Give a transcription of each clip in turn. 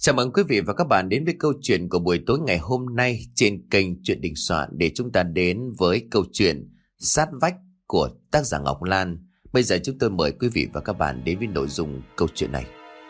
Chào mừng quý vị và các bạn đến với câu chuyện của buổi tối ngày hôm nay trên kênh Chuyện Đình Soạn, để chúng ta đến với câu chuyện Sát Vách của tác giả Ngọc Lan. Bây giờ chúng tôi mời quý vị và các bạn đến với nội dung câu chuyện này.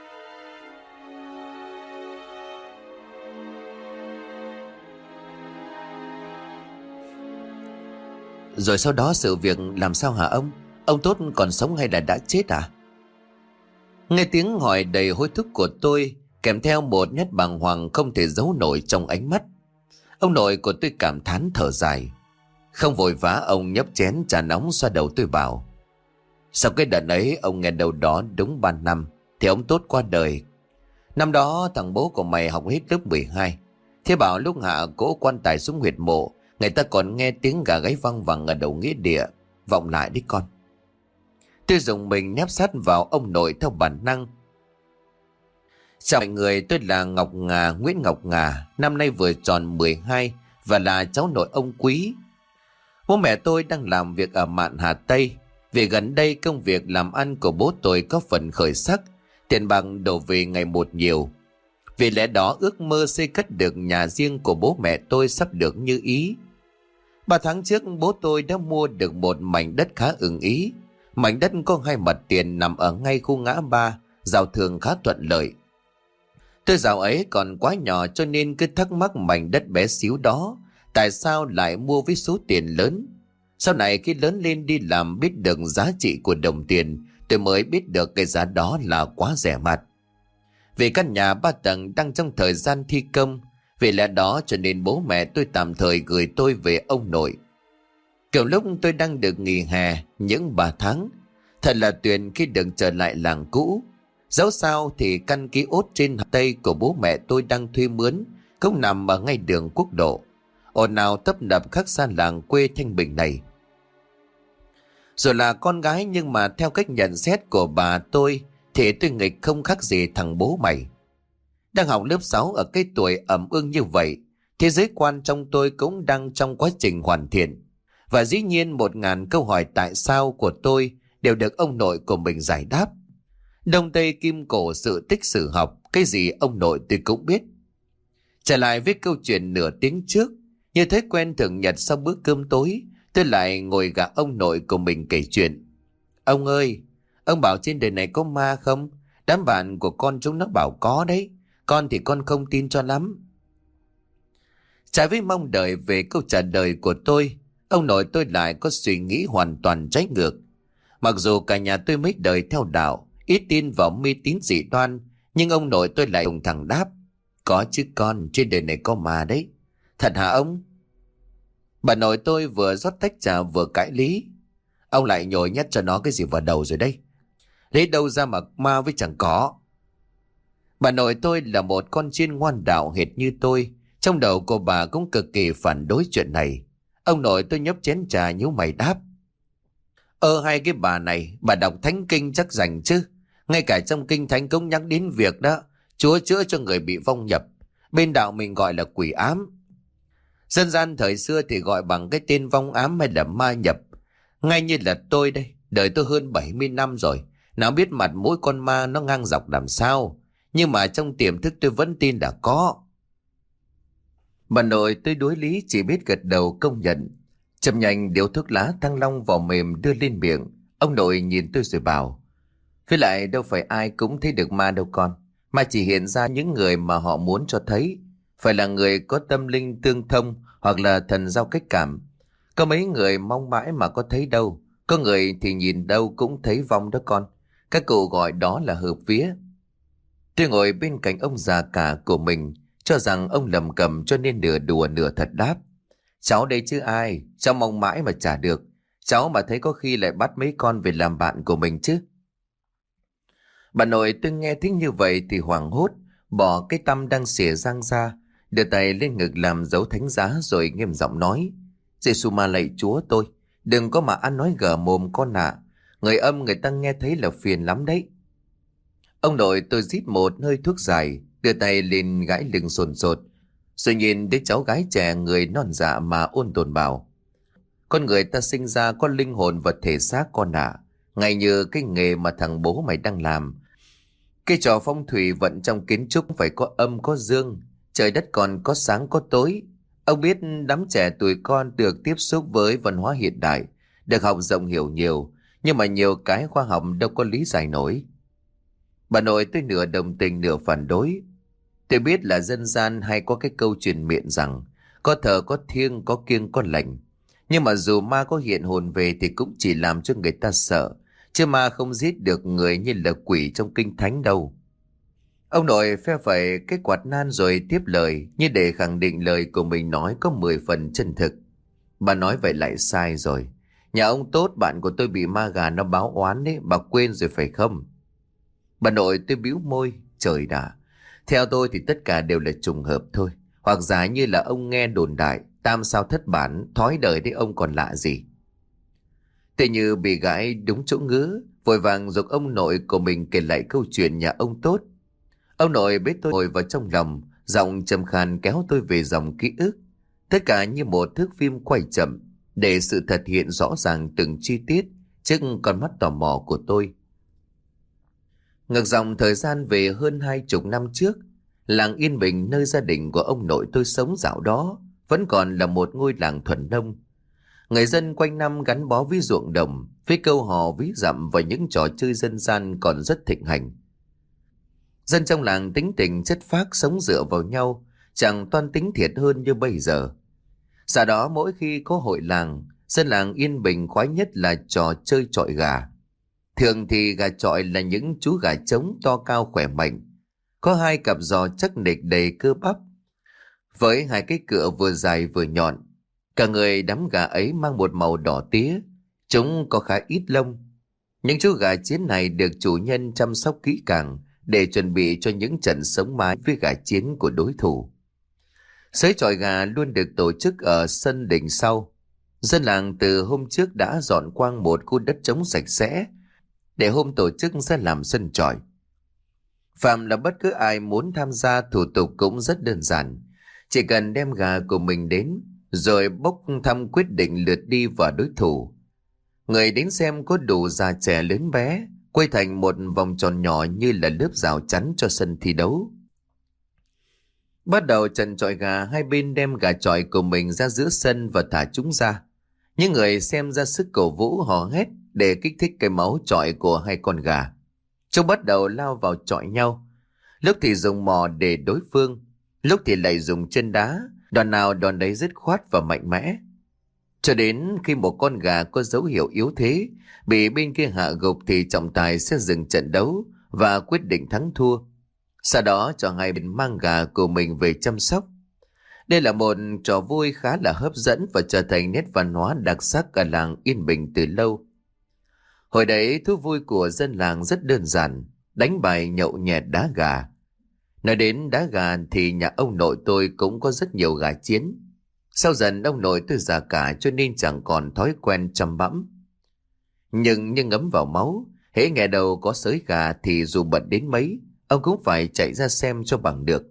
Rồi sau đó sự việc làm sao hả ông? Ông Tốt còn sống hay là đã chết à? Nghe tiếng hỏi đầy hối thúc của tôi, kèm theo một nét bàng hoàng không thể giấu nổi trong ánh mắt, ông nội của tôi cảm thán thở dài. Không vội vã, ông nhấp chén trà nóng xoa đầu tôi bảo: sau cái đợt ấy ông nghe đâu đó đúng 3 năm thì ông Tốt qua đời. Năm đó thằng bố của mày học hết lớp 12. Thế bảo lúc hạ cỗ quan tài xuống huyệt mộ, người ta còn nghe tiếng gà gáy văng vẳng ở đầu nghĩa địa. Vọng lại đi con. Tôi dùng mình nép sát vào ông nội theo bản năng. Chào mọi người, tôi là Ngọc Ngà, Nguyễn Ngọc Ngà, năm nay vừa tròn 12 và là cháu nội ông Quý. Bố mẹ tôi đang làm việc ở Mạn Hà Tây. Vì gần đây công việc làm ăn của bố tôi có phần khởi sắc, tiền bạc đổ về ngày một nhiều. Vì lẽ đó ước mơ xây cất được nhà riêng của bố mẹ tôi sắp được như ý. 3 tháng trước bố tôi đã mua được một mảnh đất khá ưng ý. Mảnh đất có 2 mặt tiền nằm ở ngay khu ngã ba, giao thương khá thuận lợi. Tôi dạo ấy còn quá nhỏ cho nên cứ thắc mắc mảnh đất bé xíu đó tại sao lại mua với số tiền lớn. Sau này khi lớn lên đi làm biết được giá trị của đồng tiền, tôi mới biết được cái giá đó là quá rẻ mạt. Vì căn nhà 3 tầng đang trong thời gian thi công, vì lẽ đó cho nên bố mẹ tôi tạm thời gửi tôi về ông nội. Kiểu lúc tôi đang được nghỉ hè những 3 tháng, thật là tuyệt khi được trở lại làng cũ. Dẫu sao thì căn ký ốt trên Hà Tây của bố mẹ tôi đang thuê mướn cũng nằm ở ngay đường quốc lộ, ồn ào tấp nập khác xa làng quê thanh bình này. Rồi là con gái, nhưng mà theo cách nhận xét của bà tôi thì tôi nghịch không khác gì thằng bố mày. Đang học lớp 6 ở cái tuổi ẩm ương như vậy, thế giới quan trong tôi cũng đang trong quá trình hoàn thiện. Và dĩ nhiên 1000 câu hỏi tại sao của tôi đều được ông nội của mình giải đáp. Đông Tây Kim Cổ sự tích sử học, cái gì ông nội tôi cũng biết. Trở lại với câu chuyện nửa tiếng trước, như thói quen thường nhật sau bữa cơm tối, tôi lại ngồi gạ ông nội của mình kể chuyện. Ông ơi, ông bảo trên đời này có ma không? Đám bạn của con chúng nó bảo có đấy. Con thì con không tin cho lắm. Trái với mong đợi về câu trả lời của tôi, ông nội tôi lại có suy nghĩ hoàn toàn trái ngược. Mặc dù cả nhà tôi mấy đời theo đạo, ít tin vào mê tín dị đoan, nhưng ông nội tôi lại thùng thẳng đáp: có chứ con, trên đời này có ma đấy. Thật hả ông? Bà nội tôi vừa rót tách trà vừa cãi lý: ông lại nhồi nhét cho nó cái gì vào đầu rồi đây? Lấy đâu ra mà ma với chẳng có. Bà nội tôi là một con chiên ngoan đạo hệt như tôi. Trong đầu của bà cũng cực kỳ phản đối chuyện này. Ông nội tôi nhấp chén trà nhíu mày đáp: hay cái bà này, bà đọc thánh kinh chắc rành chứ. Ngay cả trong kinh thánh cũng nhắc đến việc đó, Chúa chữa cho người bị vong nhập. Bên đạo mình gọi là quỷ ám. Dân gian thời xưa thì gọi bằng cái tên vong ám hay là ma nhập. Ngay như là tôi đây, đời tôi hơn 70 năm rồi, nào biết mặt mỗi con ma nó ngang dọc làm sao. Nhưng mà trong tiềm thức tôi vẫn tin là có. Bà nội tôi đối lý chỉ biết gật đầu công nhận. Chậm nhanh điếu thuốc lá Thăng Long vỏ mềm đưa lên miệng. Ông nội nhìn tôi rồi bảo: với lại đâu phải ai cũng thấy được ma đâu con. Mà chỉ hiện ra những người mà họ muốn cho thấy. Phải là người có tâm linh tương thông hoặc là thần giao cách cảm. Có mấy người mong mãi mà có thấy đâu. Có người thì nhìn đâu cũng thấy vong đó con. Các cụ gọi đó là hợp vía. Tôi ngồi bên cạnh ông già cả của mình, cho rằng ông lầm cầm cho nên nửa đùa nửa thật đáp: cháu đây chứ ai, cháu mong mãi mà chả được. Cháu mà thấy có khi lại bắt mấy con về làm bạn của mình chứ. Bà nội tôi nghe thích như vậy thì hoảng hốt, bỏ cái tăm đang xỉa răng ra, đưa tay lên ngực làm dấu thánh giá rồi nghiêm giọng nói: Giê-xu ma lạy Chúa tôi, đừng có mà ăn nói gở mồm con ạ. Người âm người ta nghe thấy là phiền lắm đấy. Ông nội tôi rít một hơi thuốc dài, đưa tay lên gãi lưng sồn sột, rồi nhìn đứa cháu gái trẻ người non dạ mà ôn tồn bảo: con người ta sinh ra có linh hồn và thể xác con ạ, ngay như cái nghề mà thằng bố mày đang làm. Cái trò phong thủy vận trong kiến trúc phải có âm có dương, trời đất còn có sáng có tối. Ông biết đám trẻ tuổi con được tiếp xúc với văn hóa hiện đại, được học rộng hiểu nhiều, nhưng mà nhiều cái khoa học đâu có lý giải nổi. Bà nội tôi nửa đồng tình nửa phản đối. Tôi biết là dân gian hay có cái câu truyền miệng rằng có thờ có thiêng có kiêng có lệnh. Nhưng mà dù ma có hiện hồn về thì cũng chỉ làm cho người ta sợ, chứ ma không giết được người như là quỷ trong kinh thánh đâu. Ông nội phe phẩy cái quạt nan rồi tiếp lời, như để khẳng định lời của mình nói có 10 phần chân thực. Bà nói vậy lại sai rồi. Nhà ông Tốt, bạn của tôi bị ma gà nó báo oán đấy, bà quên rồi phải không? Bà nội tôi bĩu môi, trời đã. Theo tôi thì tất cả đều là trùng hợp thôi. Hoặc giả như là ông nghe đồn đại, tam sao thất bản, thói đời đấy ông còn lạ gì. Tự như bị gãi đúng chỗ ngứa, vội vàng giục ông nội của mình kể lại câu chuyện nhà ông Tốt. Ông nội bế tôi ngồi vào trong lòng, giọng trầm khàn kéo tôi về dòng ký ức. Tất cả như một thước phim quay chậm, để sự thật hiện rõ ràng từng chi tiết trước con mắt tò mò của tôi. Ngược dòng thời gian về hơn 20 năm trước, làng Yên Bình nơi gia đình của ông nội tôi sống dạo đó vẫn còn là một ngôi làng thuần nông. Người dân quanh năm gắn bó với ruộng đồng, với câu hò ví dặm và những trò chơi dân gian còn rất thịnh hành. Dân trong làng tính tình chất phác, sống dựa vào nhau, chẳng toan tính thiệt hơn như bây giờ. Sau đó mỗi khi có hội làng, dân làng Yên Bình khoái nhất là trò chơi chọi gà. Thường thì gà chọi là những chú gà trống to cao khỏe mạnh, có hai cặp giò chắc nịch đầy cơ bắp, với hai cái cựa vừa dài vừa nhọn. Cả người đám gà ấy mang một màu đỏ tía, chúng có khá ít lông. Những chú gà chiến này được chủ nhân chăm sóc kỹ càng để chuẩn bị cho những trận sống mái với gà chiến của đối thủ. Sới chọi gà luôn được tổ chức ở sân đình sau. Dân làng từ hôm trước đã dọn quang một khu đất trống sạch sẽ để hôm tổ chức sẽ làm sân chọi. Phạm là bất cứ ai muốn tham gia, thủ tục cũng rất đơn giản. Chỉ cần đem gà của mình đến, rồi bốc thăm quyết định lượt đi vào đối thủ. Người đến xem có đủ già trẻ lớn bé, quay thành một vòng tròn nhỏ như là lớp rào chắn cho sân thi đấu. Bắt đầu trận chọi gà, hai bên đem gà chọi của mình ra giữa sân và thả chúng ra. Những người xem ra sức cổ vũ hò hét để kích thích cái máu chọi của hai con gà. Chúng bắt đầu lao vào chọi nhau. Lúc thì dùng mỏ để đối phương, lúc thì lại dùng chân đá, đòn nào đòn đấy dứt khoát và mạnh mẽ. Cho đến khi một con gà có dấu hiệu yếu thế, bị bên kia hạ gục thì trọng tài sẽ dừng trận đấu và quyết định thắng thua. Sau đó cho hai bên mang gà của mình về chăm sóc. Đây là một trò vui khá là hấp dẫn và trở thành nét văn hóa đặc sắc ở làng Yên Bình từ lâu. Hồi đấy thú vui của dân làng rất đơn giản, đánh bài, nhậu nhẹt, đá gà. Nói đến đá gà thì nhà ông nội tôi cũng có rất nhiều gà chiến. Sau dần ông nội tôi già cả cho nên chẳng còn thói quen chăm bẵm. Nhưng như ngấm vào máu, hễ nghe đầu có sới gà thì dù bận đến mấy, ông cũng phải chạy ra xem cho bằng được.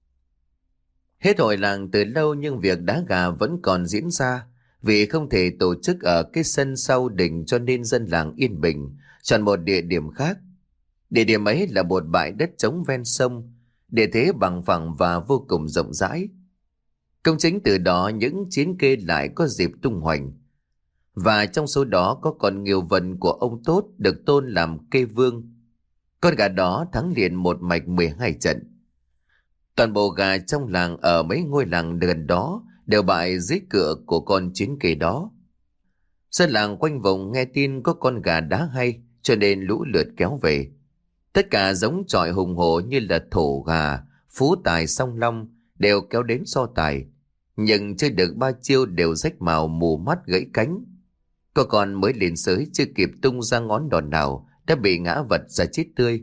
Hết hội làng từ lâu nhưng việc đá gà vẫn còn diễn ra, vì không thể tổ chức ở cái sân sau đình cho nên dân làng Yên Bình chọn một địa điểm khác. Địa điểm ấy là một bãi đất trống ven sông, địa thế bằng phẳng và vô cùng rộng rãi. Công chính từ đó những chiến kê lại có dịp tung hoành. Và trong số đó có con Nghiêu Vân của ông Tốt được tôn làm kê vương. Con gà đó thắng liền một mạch 12 trận. Toàn bộ gà trong làng ở mấy ngôi làng gần đó đều bại dưới cựa của con chiến kê đó. Dân làng quanh vùng nghe tin có con gà đá hay cho nên lũ lượt kéo về. Tất cả giống chọi hùng hổ như là thổ gà, phú tài, song long đều kéo đến so tài. Nhưng chưa được ba chiêu đều rách màu, mù mắt, gãy cánh. Có con mới lên sới chưa kịp tung ra ngón đòn nào đã bị ngã vật ra chết tươi.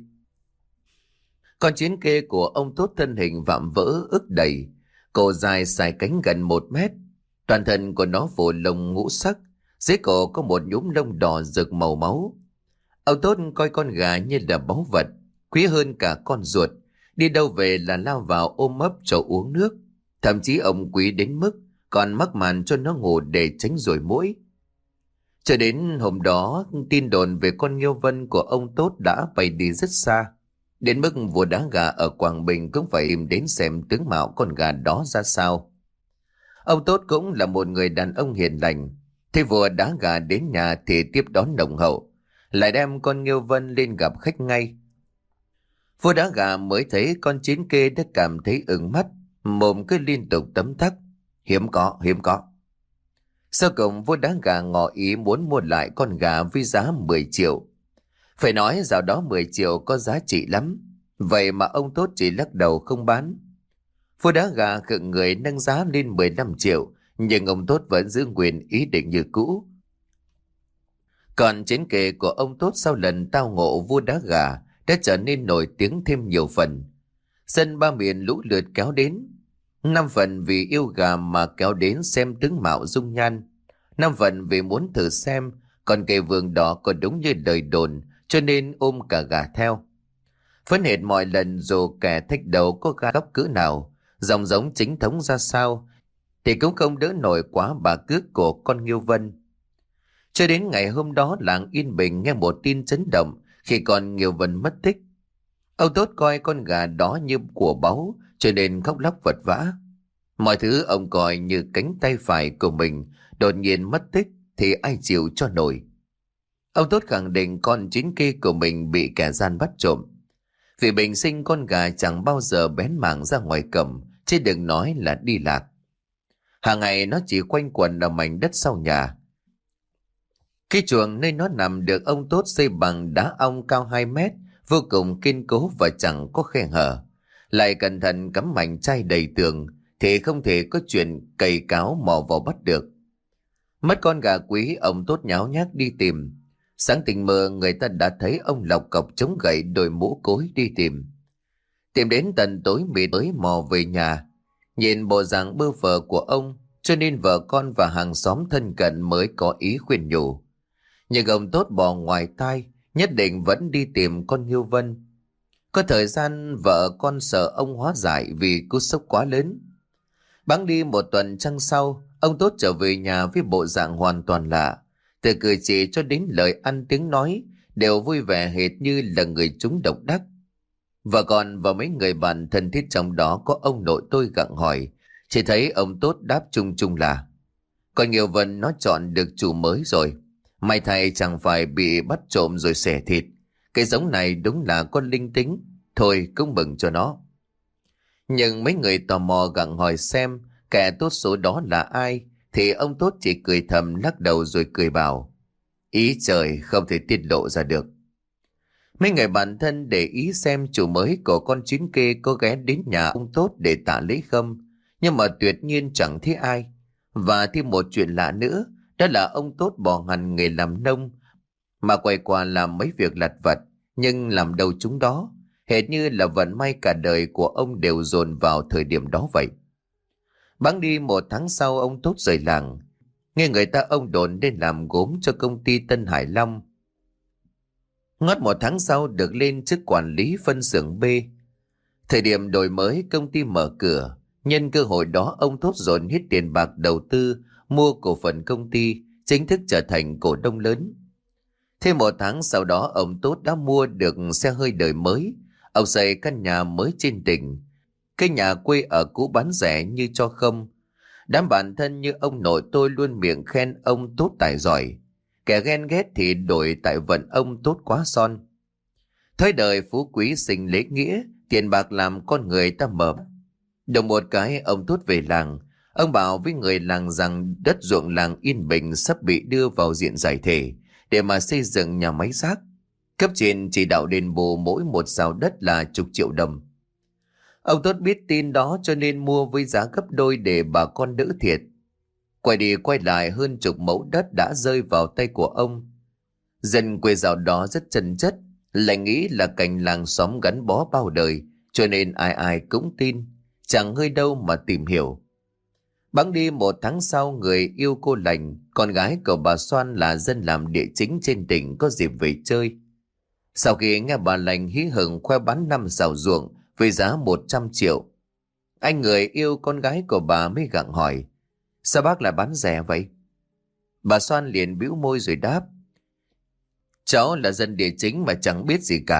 Con chiến kê của ông Tốt thân hình vạm vỡ ức đầy, cổ dài xài cánh gần 1 mét. Toàn thân của nó phủ lông ngũ sắc, dưới cổ có một nhúm lông đỏ rực màu máu. Ông Tốt coi con gà như là báu vật, quý hơn cả con ruột. Đi đâu về là lao vào ôm ấp cho uống nước. Thậm chí ông quý đến mức còn mắc màn cho nó ngủ để tránh ruồi muỗi. Cho đến hôm đó, tin đồn về con Nghiêu Vân của ông Tốt đã bay đi rất xa. Đến mức vua đá gà ở Quảng Bình cũng phải im đến xem tướng mạo con gà đó ra sao. Ông Tốt cũng là một người đàn ông hiền lành. Thế vua đá gà đến nhà thì tiếp đón nồng hậu, lại đem con Nghiêu Vân lên gặp khách ngay. Vua đá gà mới thấy con chín kê đã cảm thấy ửng mắt, mồm cứ liên tục tấm tắc. Hiếm có, hiếm có. Sau cùng vua đá gà ngỏ ý muốn mua lại con gà với giá 10 triệu. Phải nói dạo đó 10 triệu có giá trị lắm. Vậy mà ông Tốt chỉ lắc đầu không bán. Vua đá gà khựng người nâng giá lên 15 triệu, nhưng ông Tốt vẫn giữ nguyên ý định như cũ. Còn chiến kệ của ông Tốt sau lần tao ngộ vua đá gà đã trở nên nổi tiếng thêm nhiều phần. Dân ba miền lũ lượt kéo đến. 5 phần vì yêu gà mà kéo đến xem tướng mạo dung nhan. 5 phần vì muốn thử xem còn cây vườn đó có đúng như lời đồn, cho nên ôm cả gà theo. Phấn hệt mọi lần dù kẻ thách đầu có gà góc cỡ nào, dòng giống chính thống ra sao, thì cũng không đỡ nổi quá bà cước của con Nghiêu Vân. Cho đến ngày hôm đó làng Yên Bình nghe một tin chấn động khi con Nghiêu Vân mất tích. Ông Tốt coi con gà đó như của báu, cho nên khóc lóc vật vã. Mọi thứ ông coi như cánh tay phải của mình đột nhiên mất tích thì ai chịu cho nổi. Ông Tốt khẳng định con chín kia của mình bị kẻ gian bắt trộm. Vì bình sinh con gà chẳng bao giờ bén mảng ra ngoài cầm, chứ đừng nói là đi lạc. Hàng ngày nó chỉ quanh quẩn ở mảnh đất sau nhà. Cái chuồng nơi nó nằm được ông Tốt xây bằng đá ong cao 2 mét, vô cùng kiên cố và chẳng có khe hở. Lại cẩn thận cắm mảnh chai đầy tường, thì không thể có chuyện cày cáo mò vào bắt được. Mất con gà quý, ông Tốt nháo nhác đi tìm. Sáng tình mơ người ta đã thấy ông lọc cọc chống gậy đội mũ cối đi tìm. Tìm đến tận tối mịt mới mò về nhà. Nhìn bộ dạng bơ phờ của ông, cho nên vợ con và hàng xóm thân cận mới có ý khuyên nhủ. Nhưng ông Tốt bỏ ngoài tai, nhất định vẫn đi tìm con Nghiêu Vân. Có thời gian vợ con sợ ông hóa giải vì cú sốc quá lớn. Bẵng đi một tuần trăng sau, ông Tốt trở về nhà với bộ dạng hoàn toàn lạ. Từ cử chỉ cho đến lời ăn tiếng nói đều vui vẻ hệt như là người chúng độc đắc. Vợ con và mấy người bạn thân thiết trong đó có ông nội tôi gặng hỏi, chỉ thấy ông Tốt đáp chung chung là: con Nghiêu Vân nó chọn được chủ mới rồi. May thay chẳng phải bị bắt trộm rồi xẻ thịt. Cái giống này đúng là con linh tính. Thôi cũng mừng cho nó. Nhưng mấy người tò mò gặng hỏi xem kẻ tốt số đó là ai, thì ông Tốt chỉ cười thầm lắc đầu rồi cười bảo: ý trời, không thể tiết lộ ra được. Mấy người bạn thân để ý xem chủ mới của con chín kê có ghé đến nhà ông Tốt để tạ lễ không, nhưng mà tuyệt nhiên chẳng thấy ai. Và thêm một chuyện lạ nữa, đó là ông Tốt bỏ hẳn nghề làm nông mà quay qua làm mấy việc lặt vặt, nhưng làm đâu chúng đó, hệt như là vận may cả đời của ông đều dồn vào thời điểm đó vậy. Bẵng đi một tháng sau, ông Tốt rời làng. Nghe người ta ông đồn lên làm gốm cho công ty Tân Hải Long. Ngót một tháng sau được lên chức quản lý phân xưởng B. Thời điểm đổi mới công ty mở cửa, nhân cơ hội đó ông Tốt dồn hết tiền bạc đầu tư mua cổ phần công ty, chính thức trở thành cổ đông lớn. Thêm một tháng sau đó ông Tốt đã mua được xe hơi đời mới. Ông xây căn nhà mới trên tỉnh. Cái nhà quê ở cũ bán rẻ như cho không. Đám bạn thân như ông nội tôi luôn miệng khen ông Tốt tài giỏi. Kẻ ghen ghét thì đổi tại vận ông Tốt quá son. Thời đời phú quý sinh lễ nghĩa, tiền bạc làm con người ta mờ. Đồng một cái ông Tốt về làng. Ông bảo với người làng rằng đất ruộng làng Yên Bình sắp bị đưa vào diện giải thể để mà xây dựng nhà máy rác. Cấp trên chỉ đạo đền bù mỗi một sào đất là chục triệu đồng. Ông Tốt biết tin đó cho nên mua với giá gấp đôi để bà con đỡ thiệt. Quay đi quay lại hơn chục mẫu đất đã rơi vào tay của ông. Dân quê dạo đó rất chân chất, lại nghĩ là cảnh làng xóm gắn bó bao đời, cho nên ai ai cũng tin, chẳng hơi đâu mà tìm hiểu. Bẵng đi một tháng sau, người yêu cô Lành, con gái của bà Soan là dân làm địa chính trên tỉnh, có dịp về chơi. Sau khi nghe bà Lành hí hửng khoe bán 5 sào ruộng với giá 100 triệu, anh người yêu con gái của bà mới gặng hỏi: sao bác lại bán rẻ vậy? Bà Soan liền bĩu môi rồi đáp: cháu là dân địa chính mà chẳng biết gì cả,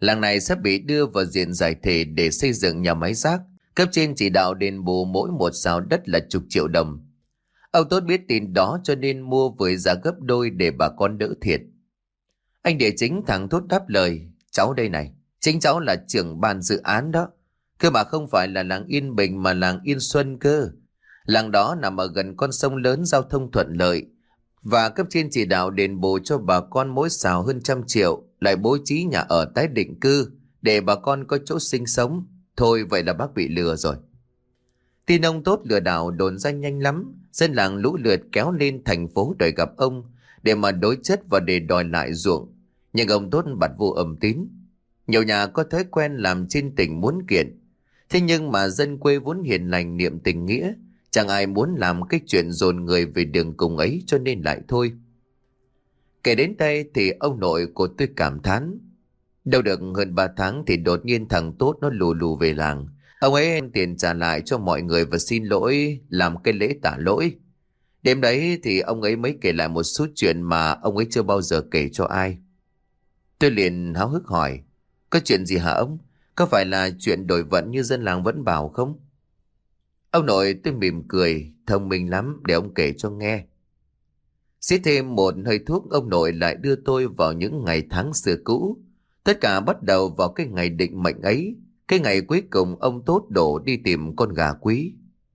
Làng này sắp bị đưa vào diện giải thể để xây dựng nhà máy rác. Cấp trên chỉ đạo đền bù mỗi một sào đất là chục triệu đồng. Ông Tốt biết tin đó cho nên mua với giá gấp đôi để bà con đỡ thiệt. Anh địa chính thẳng thốt đáp lời: cháu đây này, chính cháu là trưởng ban dự án đó. Cơ mà không phải là làng Yên Bình mà làng Yên Xuân cơ. Làng đó nằm ở gần con sông lớn, giao thông thuận lợi. Và cấp trên chỉ đạo đền bù cho bà con mỗi xào hơn 100 triệu, lại bố trí nhà ở tái định cư để bà con có chỗ sinh sống. Thôi vậy là bác bị lừa rồi. Tin ông Tốt lừa đảo đồn ra nhanh lắm. Dân làng lũ lượt kéo lên thành phố đòi gặp ông để mà đối chất và để đòi lại ruộng. Nhưng ông Tốt bặt vô âm tín. Nhiều nhà có thói quen làm trên tình muốn kiện. Thế nhưng mà dân quê vốn hiền lành niệm tình nghĩa, chẳng ai muốn làm cái chuyện dồn người về đường cùng ấy, cho nên lại thôi. Kể đến đây thì ông nội của tôi cảm thán. Đâu được hơn 3 tháng thì đột nhiên thằng Tốt nó lù lù về làng. Ông ấy đem tiền trả lại cho mọi người và xin lỗi, làm cái lễ tả lỗi. Đêm đấy thì ông ấy mới kể lại một số chuyện mà ông ấy chưa bao giờ kể cho ai. Tôi liền háo hức hỏi: có chuyện gì hả ông? Có phải là chuyện đổi vận như dân làng vẫn bảo không? Ông nội tôi mỉm cười: thông minh lắm, để ông kể cho nghe. Xít thêm một hơi thuốc, ông nội lại đưa tôi vào những ngày tháng xưa cũ. Tất cả bắt đầu vào cái ngày định mệnh ấy, cái ngày cuối cùng ông Tốt đổ đi tìm con gà quý.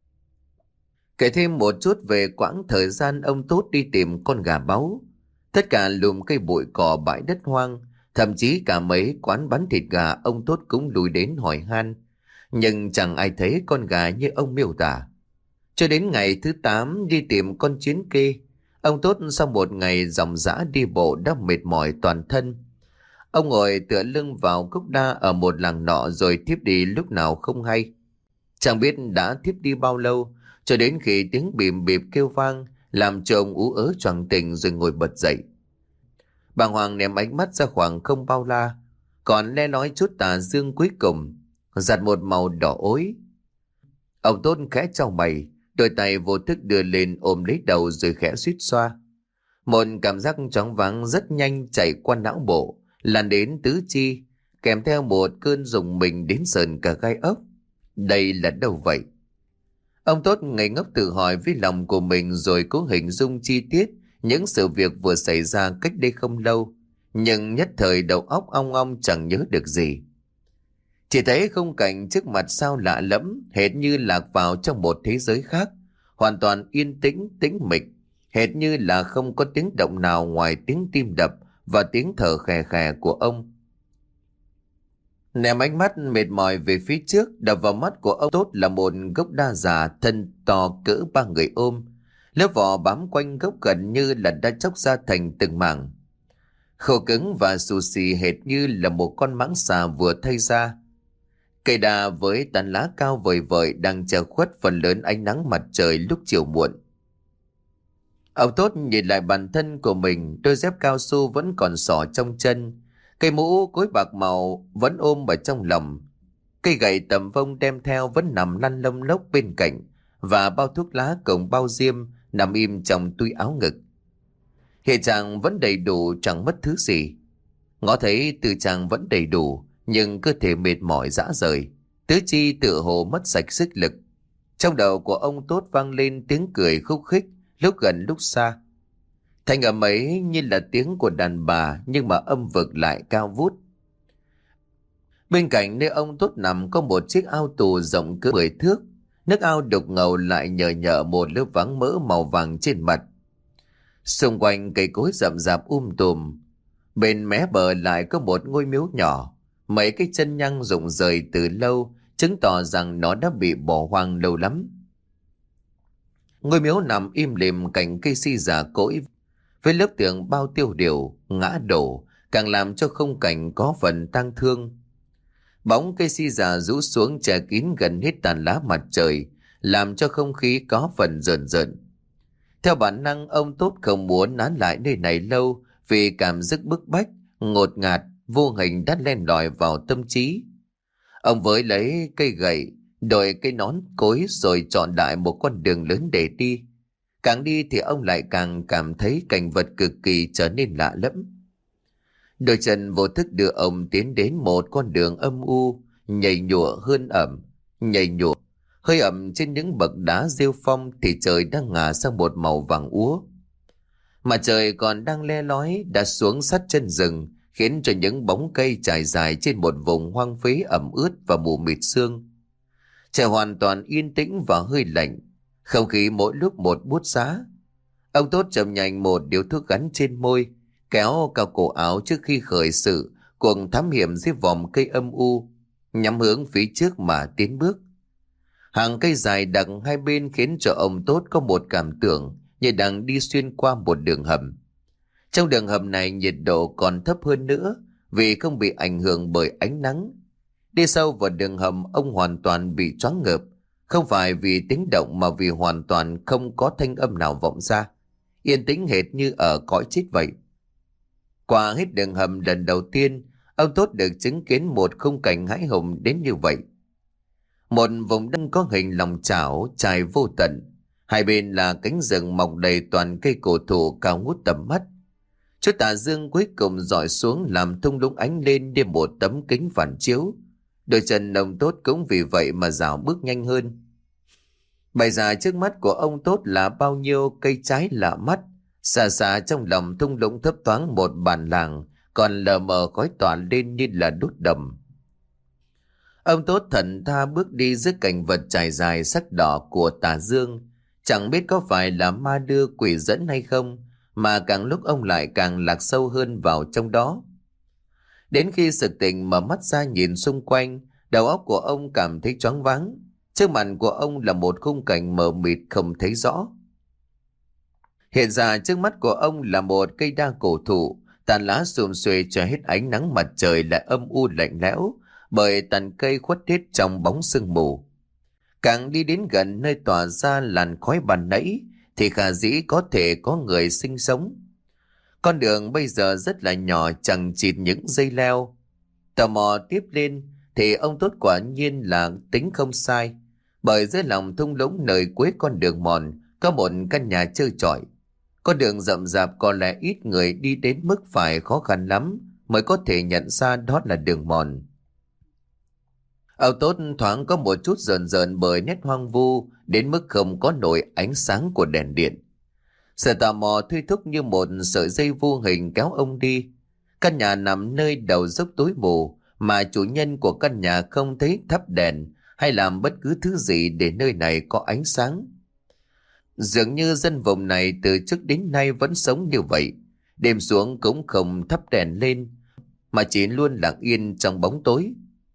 Kể thêm một chút về quãng thời gian ông Tốt đi tìm con gà báu. Tất cả lùm cây bụi cỏ bãi đất hoang, thậm chí cả mấy quán bán thịt gà ông Tốt cũng lùi đến hỏi han. Nhưng chẳng ai thấy con gà như ông miêu tả. Cho đến ngày thứ 8 đi tìm con chiến kê, ông Tốt sau một ngày dòng dã đi bộ đã mệt mỏi toàn thân. Ông ngồi tựa lưng vào gốc đa ở một làng nọ rồi thiếp đi lúc nào không hay. Chẳng biết đã thiếp đi bao lâu, cho đến khi tiếng bìm bịp kêu vang làm cho ông ú ớ choàng tỉnh rồi ngồi bật dậy. Bàng hoàng ném ánh mắt ra khoảng không bao la, còn le lói chút tà dương cuối cùng, giặt một màu đỏ ối. Ông Tốt khẽ chau mày, đôi tay vô thức đưa lên ôm lấy đầu rồi khẽ suýt xoa. Một cảm giác choáng váng rất nhanh chạy qua não bộ, lan đến tứ chi, kèm theo một cơn rùng mình đến sờn cả gai ốc. Đây là đâu vậy? Ông Tốt ngây ngốc tự hỏi với lòng của mình rồi cố hình dung chi tiết những sự việc vừa xảy ra cách đây không lâu. Nhưng nhất thời đầu óc ong ong chẳng nhớ được gì. Chỉ thấy khung cảnh trước mặt sao lạ lẫm, hệt như lạc vào trong một thế giới khác, hoàn toàn yên tĩnh, tĩnh mịch, hệt như là không có tiếng động nào ngoài tiếng tim đập và tiếng thở khè khè của ông. Ném ánh mắt mệt mỏi về phía trước, đập vào mắt của ông Tốt là một gốc đa già thân to cỡ 3 người ôm. Lớp vỏ bám quanh gốc gần như là đã chóc ra thành từng mảng. Khô cứng và xù xì hệt như là một con mãng xà vừa thay ra. Cây đa với tán lá cao vời vợi đang che khuất phần lớn ánh nắng mặt trời lúc chiều muộn. Ông Tốt nhìn lại bản thân của mình, đôi dép cao su vẫn còn xỏ trong chân. Cây mũ cối bạc màu vẫn ôm ở trong lòng. Cây gậy tầm vông đem theo vẫn nằm lăn lông lốc bên cạnh. Và bao thuốc lá cùng bao diêm nằm im trong túi áo ngực. Hiện trạng vẫn đầy đủ, chẳng mất thứ gì. Ngó thấy tư trang vẫn đầy đủ, nhưng cơ thể mệt mỏi rã rời, tứ chi tựa hồ mất sạch sức lực. Trong đầu của ông Tốt vang lên tiếng cười khúc khích, lúc gần lúc xa. Thanh âm ấy như là tiếng của đàn bà, nhưng mà âm vực lại cao vút. Bên cạnh nơi ông Tốt nằm có một chiếc ao tù rộng cỡ 10 thước. Nước ao đục ngầu lại nhờ nhợ một lớp váng mỡ màu vàng trên mặt. Xung quanh cây cối rậm rạp tùm. Bên mé bờ lại có một ngôi miếu nhỏ. Mấy cái chân nhang rụng rời từ lâu, chứng tỏ rằng nó đã bị bỏ hoang lâu lắm. Ngôi miếu nằm im lìm cạnh cây si già cỗi, với lớp tường bao tiêu điều, ngã đổ, càng làm cho khung cảnh có phần tang thương. Bóng cây si già rũ xuống che kín gần hết tàn lá mặt trời, làm cho không khí có phần rợn rợn. Theo bản năng, ông Tốt không muốn nán lại nơi này lâu, vì cảm giác bức bách, ngột ngạt, vô hình đã len lỏi vào tâm trí. Ông với lấy cây gậy, đội cây nón cối rồi chọn đại một con đường lớn để đi. Càng đi thì ông lại càng cảm thấy cảnh vật cực kỳ trở nên lạ lẫm. Đôi chân vô thức đưa ông tiến đến một con đường âm u, nhảy nhụa hơn ẩm, nhảy nhụa, hơi ẩm trên những bậc đá rêu phong thì trời đang ngả sang một màu vàng úa. Mà trời còn đang le lói đã xuống sát chân rừng, khiến cho những bóng cây trải dài trên một vùng hoang phế ẩm ướt và mù mịt sương. Trời hoàn toàn yên tĩnh và hơi lạnh, không khí mỗi lúc một buốt giá. Ông Tốt chậm nhanh một điếu thuốc gắn trên môi, kéo cao cổ áo trước khi khởi sự cuộc thám hiểm dưới vòm cây âm u, nhắm hướng phía trước mà tiến bước. Hàng cây dài đặc hai bên khiến cho ông Tốt có một cảm tưởng như đang đi xuyên qua một đường hầm. Trong đường hầm này nhiệt độ còn thấp hơn nữa vì không bị ảnh hưởng bởi ánh nắng. Đi sâu vào đường hầm, ông hoàn toàn bị choáng ngợp, không phải vì tiếng động mà vì hoàn toàn không có thanh âm nào vọng ra, yên tĩnh hệt như ở cõi chết vậy. Qua hết đường hầm lần đầu tiên, ông Tốt được chứng kiến một khung cảnh hãi hùng đến như vậy. Một vùng đất có hình lòng chảo trải vô tận, hai bên là cánh rừng mọc đầy toàn cây cổ thụ cao ngút tầm mắt. Chú tà dương cuối cùng dọi xuống làm thung lũng ánh lên như một tấm kính phản chiếu. Đôi chân ông Tốt cũng vì vậy mà rảo bước nhanh hơn. Bày ra trước mắt của ông Tốt là bao nhiêu cây trái lạ mắt. Xa xa trong lòng thung lũng thấp thoáng một bản làng còn lờ mờ khói tỏa lên như là đốt đầm. Ông Tốt thẫn tha bước đi giữa cảnh vật trải dài sắc đỏ của tà dương. Chẳng biết có phải là ma đưa quỷ dẫn hay không, mà càng lúc ông lại càng lạc sâu hơn vào trong đó. Đến khi sực tỉnh mở mắt ra nhìn xung quanh, đầu óc của ông cảm thấy choáng váng. Trước mặt của ông là một khung cảnh mờ mịt không thấy rõ. Hiện ra trước mắt của ông là một cây đa cổ thụ, tàn lá xum xuê cho hết ánh nắng mặt trời lại âm u lạnh lẽo, bởi tàn cây khuất hết trong bóng sương mù. Càng đi đến gần nơi tỏa ra làn khói ban nãy thì khả dĩ có thể có người sinh sống. Con đường bây giờ rất là nhỏ, chẳng chịt những dây leo. Tò mò tiếp lên thì ông Tốt quả nhiên là tính không sai, bởi dưới lòng thung lũng nơi cuối con đường mòn có một căn nhà trơ trọi. Con đường rậm rạp có lẽ ít người đi đến mức phải khó khăn lắm mới có thể nhận ra đó là đường mòn. Ông Tốt thoáng có một chút rờn rợn bởi nét hoang vu đến mức không có nổi ánh sáng của đèn điện. Sự tò mò thôi thúc như một sợi dây vô hình kéo ông đi. Căn nhà nằm nơi đầu dốc tối mù, mà chủ nhân của căn nhà không thấy thắp đèn hay làm bất cứ thứ gì để nơi này có ánh sáng. Dường như dân vùng này từ trước đến nay vẫn sống như vậy, đêm xuống cũng không thắp đèn lên, mà chỉ luôn lặng yên trong bóng tối.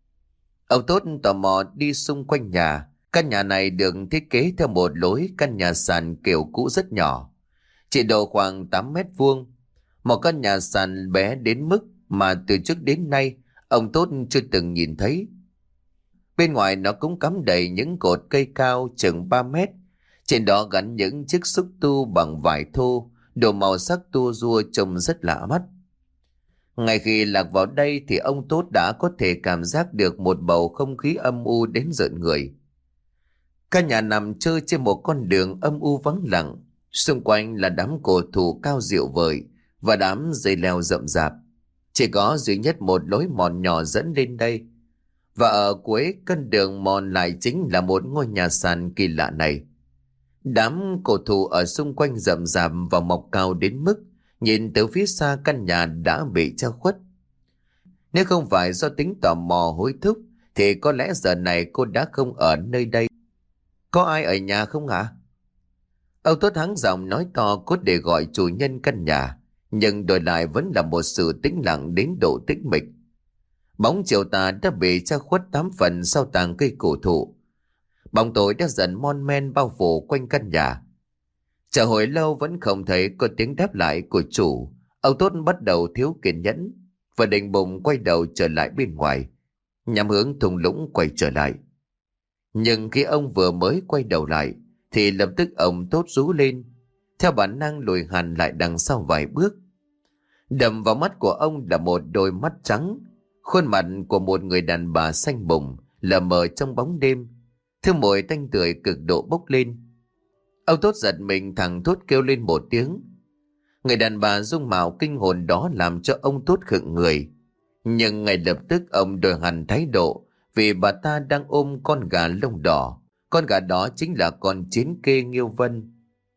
Ông Tốt tò mò đi xung quanh nhà. Căn nhà này được thiết kế theo một lối căn nhà sàn kiểu cũ rất nhỏ, chỉ độ khoảng 8 mét vuông. Một căn nhà sàn bé đến mức mà từ trước đến nay ông Tốt chưa từng nhìn thấy. Bên ngoài nó cũng cắm đầy những cột cây cao chừng 3 mét. Trên đó gắn những chiếc xúc tu bằng vải thô, đồ màu sắc tua rua trông rất lạ mắt. Ngay khi lạc vào đây thì ông Tốt đã có thể cảm giác được một bầu không khí âm u đến rợn người. Căn nhà nằm trơ trên một con đường âm u vắng lặng. Xung quanh là đám cổ thụ cao diệu vời và đám dây leo rậm rạp. Chỉ có duy nhất một lối mòn nhỏ dẫn lên đây. Và ở cuối con đường mòn lại chính là một ngôi nhà sàn kỳ lạ này. Đám cổ thụ ở xung quanh rậm rạp và mọc cao đến mức nhìn từ phía xa căn nhà đã bị che khuất. Nếu không phải do tính tò mò hối thúc thì có lẽ giờ này cô đã không ở nơi đây. Có ai ở nhà không hả? Ông Tốt hắng giọng nói to cốt để gọi chủ nhân căn nhà, nhưng đổi lại vẫn là một sự tĩnh lặng đến độ tĩnh mịch. Bóng chiều tà đã bị che khuất 8 phần sau tàng cây cổ thụ. Bóng tối đã dần mon men bao phủ quanh căn nhà. Chờ hồi lâu vẫn không thấy có tiếng đáp lại của chủ. Ông Tốt bắt đầu thiếu kiên nhẫn và định bụng quay đầu trở lại bên ngoài, nhắm hướng thung lũng quay trở lại. Nhưng khi ông vừa mới quay đầu lại thì lập tức ông Tốt rú lên, theo bản năng lùi hẳn lại đằng sau vài bước. Đập vào mắt của ông là một đôi mắt trắng, khuôn mặt của một người đàn bà xanh bùng lờ mờ trong bóng đêm, thứ mùi tanh tưởi cực độ bốc lên. Ông Tốt giật mình thẳng thốt kêu lên một tiếng. Người đàn bà dung mạo kinh hồn đó làm cho ông Tốt khựng người. Nhưng ngay lập tức ông đổi hẳn thái độ, vì bà ta đang ôm con gà lông đỏ. Con gà đó chính là con chiến kê Nghiêu Vân.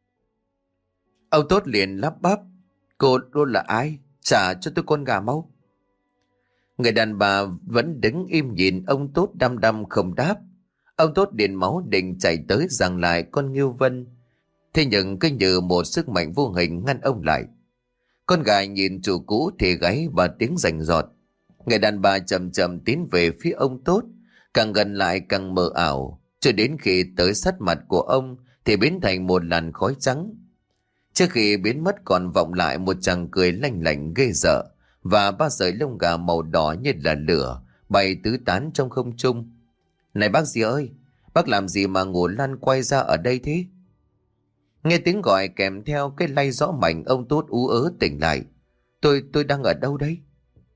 Ông Tốt liền lắp bắp: cô là ai? Trả cho tôi con gà mau. Người đàn bà vẫn đứng im nhìn ông Tốt đăm đăm không đáp. Ông Tốt điên máu định chạy tới giằng lại con Nghiêu Vân. Thế nhưng cứ như một sức mạnh vô hình ngăn ông lại. Con gà nhìn chủ cũ thì gáy và tiếng rành rọt. Người đàn bà chậm chậm tiến về phía ông Tốt, càng gần lại càng mờ ảo, cho đến khi tới sát mặt của ông thì biến thành một làn khói trắng. Trước khi biến mất còn vọng lại một chàng cười lanh lảnh ghê sợ, và ba sợi lông gà màu đỏ như là lửa bay tứ tán trong không trung. Này bác gì ơi, bác làm gì mà ngủ lăn quay ra ở đây thế? Nghe tiếng gọi kèm theo cái lay gió mạnh, ông Tốt ú ớ tỉnh lại. Tôi đang ở đâu đấy?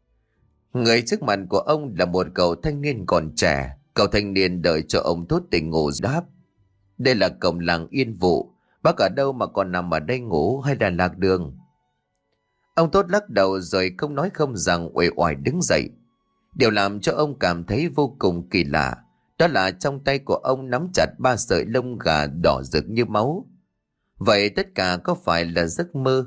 Người trước mặt của ông là một cậu thanh niên còn trẻ. Cậu thanh niên đợi cho ông Tốt tỉnh ngủ đáp: đây là cổng làng Yên Vụ. Bác ở đâu mà còn nằm ở đây ngủ, hay là lạc đường? Ông Tốt lắc đầu rồi không nói không rằng uể oải đứng dậy. Điều làm cho ông cảm thấy vô cùng kỳ lạ đó là trong tay của ông nắm chặt ba sợi lông gà đỏ rực như máu. Vậy tất cả có phải là giấc mơ?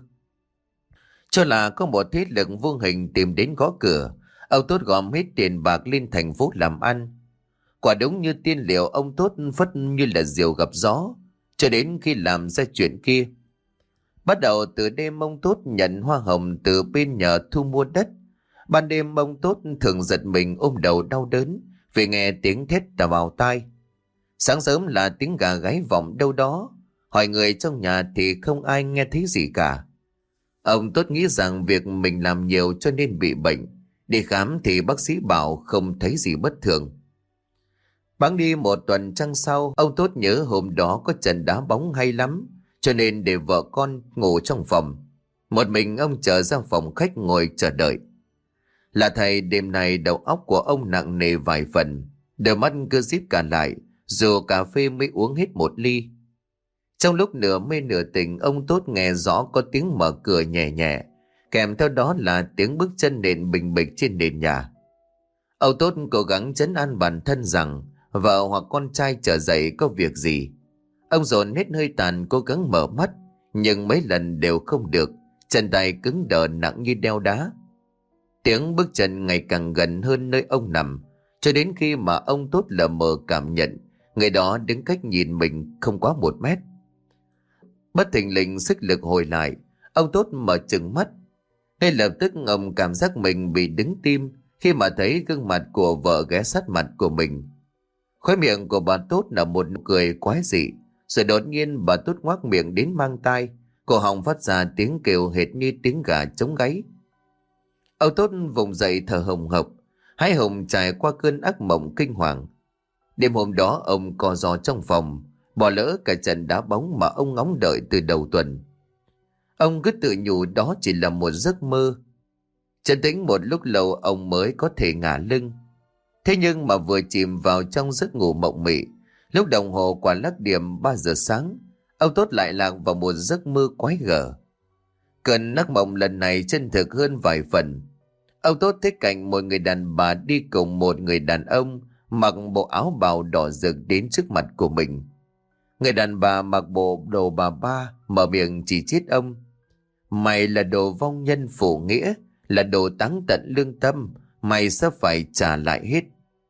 Cho là có một thế lực vô hình tìm đến gõ cửa, ông Tốt gom hết tiền bạc lên thành phố làm ăn. Quả đúng như tiên liệu, ông Tốt phất như là diều gặp gió, cho đến khi làm ra chuyện kia. Bắt đầu từ đêm ông Tốt nhận hoa hồng từ bên nhờ thu mua đất. Ban đêm ông Tốt thường giật mình ôm đầu đau đớn vì nghe tiếng thét vào tai. Sáng sớm là tiếng gà gáy vọng đâu đó. Hỏi người trong nhà thì không ai nghe thấy gì cả. Ông Tốt nghĩ rằng việc mình làm nhiều cho nên bị bệnh. Đi khám thì bác sĩ bảo không thấy gì bất thường. Bẵng đi một tuần trăng sau, ông Tốt nhớ hôm đó có trận đá bóng hay lắm, cho nên để vợ con ngủ trong phòng. Một mình ông trở ra phòng khách ngồi chờ đợi. Là thầy, đêm nay đầu óc của ông nặng nề vài phần, đôi mắt cứ díp cả lại, dù cà phê mới uống hết một ly. Trong lúc nửa mê nửa tỉnh, ông Tốt nghe rõ có tiếng mở cửa nhẹ nhẹ, kèm theo đó là tiếng bước chân nện bình bịch trên nền nhà. Ông Tốt cố gắng trấn an bản thân rằng vợ hoặc con trai trở dậy có việc gì. Ông dồn hết hơi tàn cố gắng mở mắt, nhưng mấy lần đều không được, chân tay cứng đờ nặng như đeo đá. Tiếng bước chân ngày càng gần hơn nơi ông nằm, cho đến khi mà ông Tốt lờ mờ cảm nhận người đó đứng cách nhìn mình không quá 1 mét. Bất thình lình sức lực hồi lại, ông Tốt mở trừng mắt. Ngay lập tức ông cảm giác mình bị đứng tim khi mà thấy gương mặt của vợ ghé sát mặt của mình. Khóe miệng của bà Tốt là một nụ cười quái dị, rồi đột nhiên bà Tốt ngoác miệng đến mang tai, cổ họng phát ra tiếng kêu hệt như tiếng gà trống gáy. Ông Tốt vùng dậy thở hồng hộc, hái hùng trải qua cơn ác mộng kinh hoàng. Đêm hôm đó ông co ro trong phòng, bỏ lỡ cả trận đá bóng mà ông ngóng đợi từ đầu tuần. Ông cứ tự nhủ đó chỉ là một giấc mơ. Trấn tĩnh một lúc lâu ông mới có thể ngả lưng. Thế nhưng mà vừa chìm vào trong giấc ngủ mộng mị, lúc đồng hồ quả lắc điểm 3 giờ sáng, ông Tốt lại lạc vào một giấc mơ quái gở. Cơn ác mộng lần này chân thực hơn vài phần. Ông Tốt thấy cảnh một người đàn bà đi cùng một người đàn ông mặc bộ áo bào đỏ rực đến trước mặt của mình. Người đàn bà mặc bộ đồ bà ba, mở miệng chỉ trích ông: mày là đồ vong nhân phụ nghĩa, là đồ táng tận lương tâm, mày sẽ phải trả lại hết.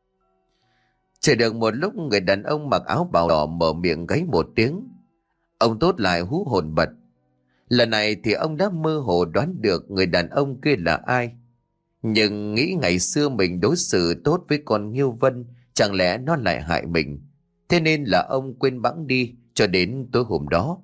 Chờ được một lúc, người đàn ông mặc áo bào đỏ mở miệng gáy một tiếng. Ông Tốt lại hú hồn bật. Lần này thì ông đã mơ hồ đoán được người đàn ông kia là ai. Nhưng nghĩ ngày xưa mình đối xử tốt với con Nghiêu Vân, chẳng lẽ nó lại hại mình. Thế nên là ông quên bẵng đi cho đến tối hôm đó.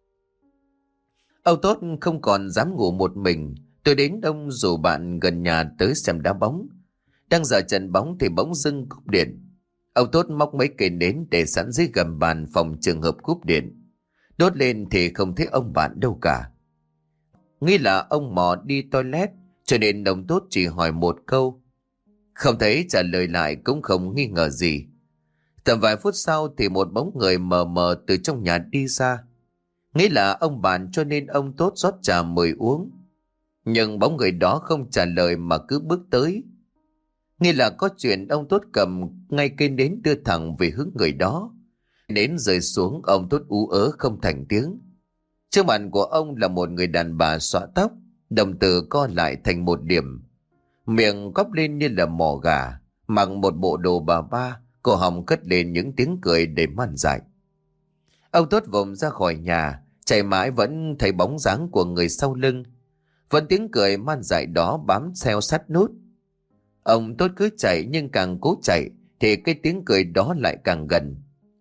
Ông Tốt không còn dám ngủ một mình. Tôi đến ông rủ bạn gần nhà tới xem đá bóng. Đang giờ trận bóng thì bỗng dưng cúp điện. Ông Tốt móc mấy cây nến để sẵn dưới gầm bàn phòng trường hợp cúp điện. Đốt lên thì không thấy ông bạn đâu cả. Nghĩ là ông mò đi toilet, cho nên ông Tốt chỉ hỏi một câu. Không thấy trả lời lại cũng không nghi ngờ gì. Tầm vài phút sau thì một bóng người mờ mờ từ trong nhà đi ra. Nghĩ là ông bạn cho nên ông Tốt rót trà mời uống. Nhưng bóng người đó không trả lời mà cứ bước tới. Nghĩ là có chuyện, ông Tốt cầm ngay cây nến đưa thẳng về hướng người đó. Nến rơi xuống, ông Tốt ú ớ không thành tiếng. Trước mặt của ông là một người đàn bà xõa tóc, đồng tử co lại thành một điểm, miệng cóp lên như là mỏ gà, mặc một bộ đồ bà ba, cổ họng cất lên những tiếng cười để man dại. Ông Tốt vùng ra khỏi nhà, chạy mãi vẫn thấy bóng dáng của người sau lưng, vẫn tiếng cười man dại đó bám theo sát nút. Ông Tốt cứ chạy, nhưng càng cố chạy thì cái tiếng cười đó lại càng gần.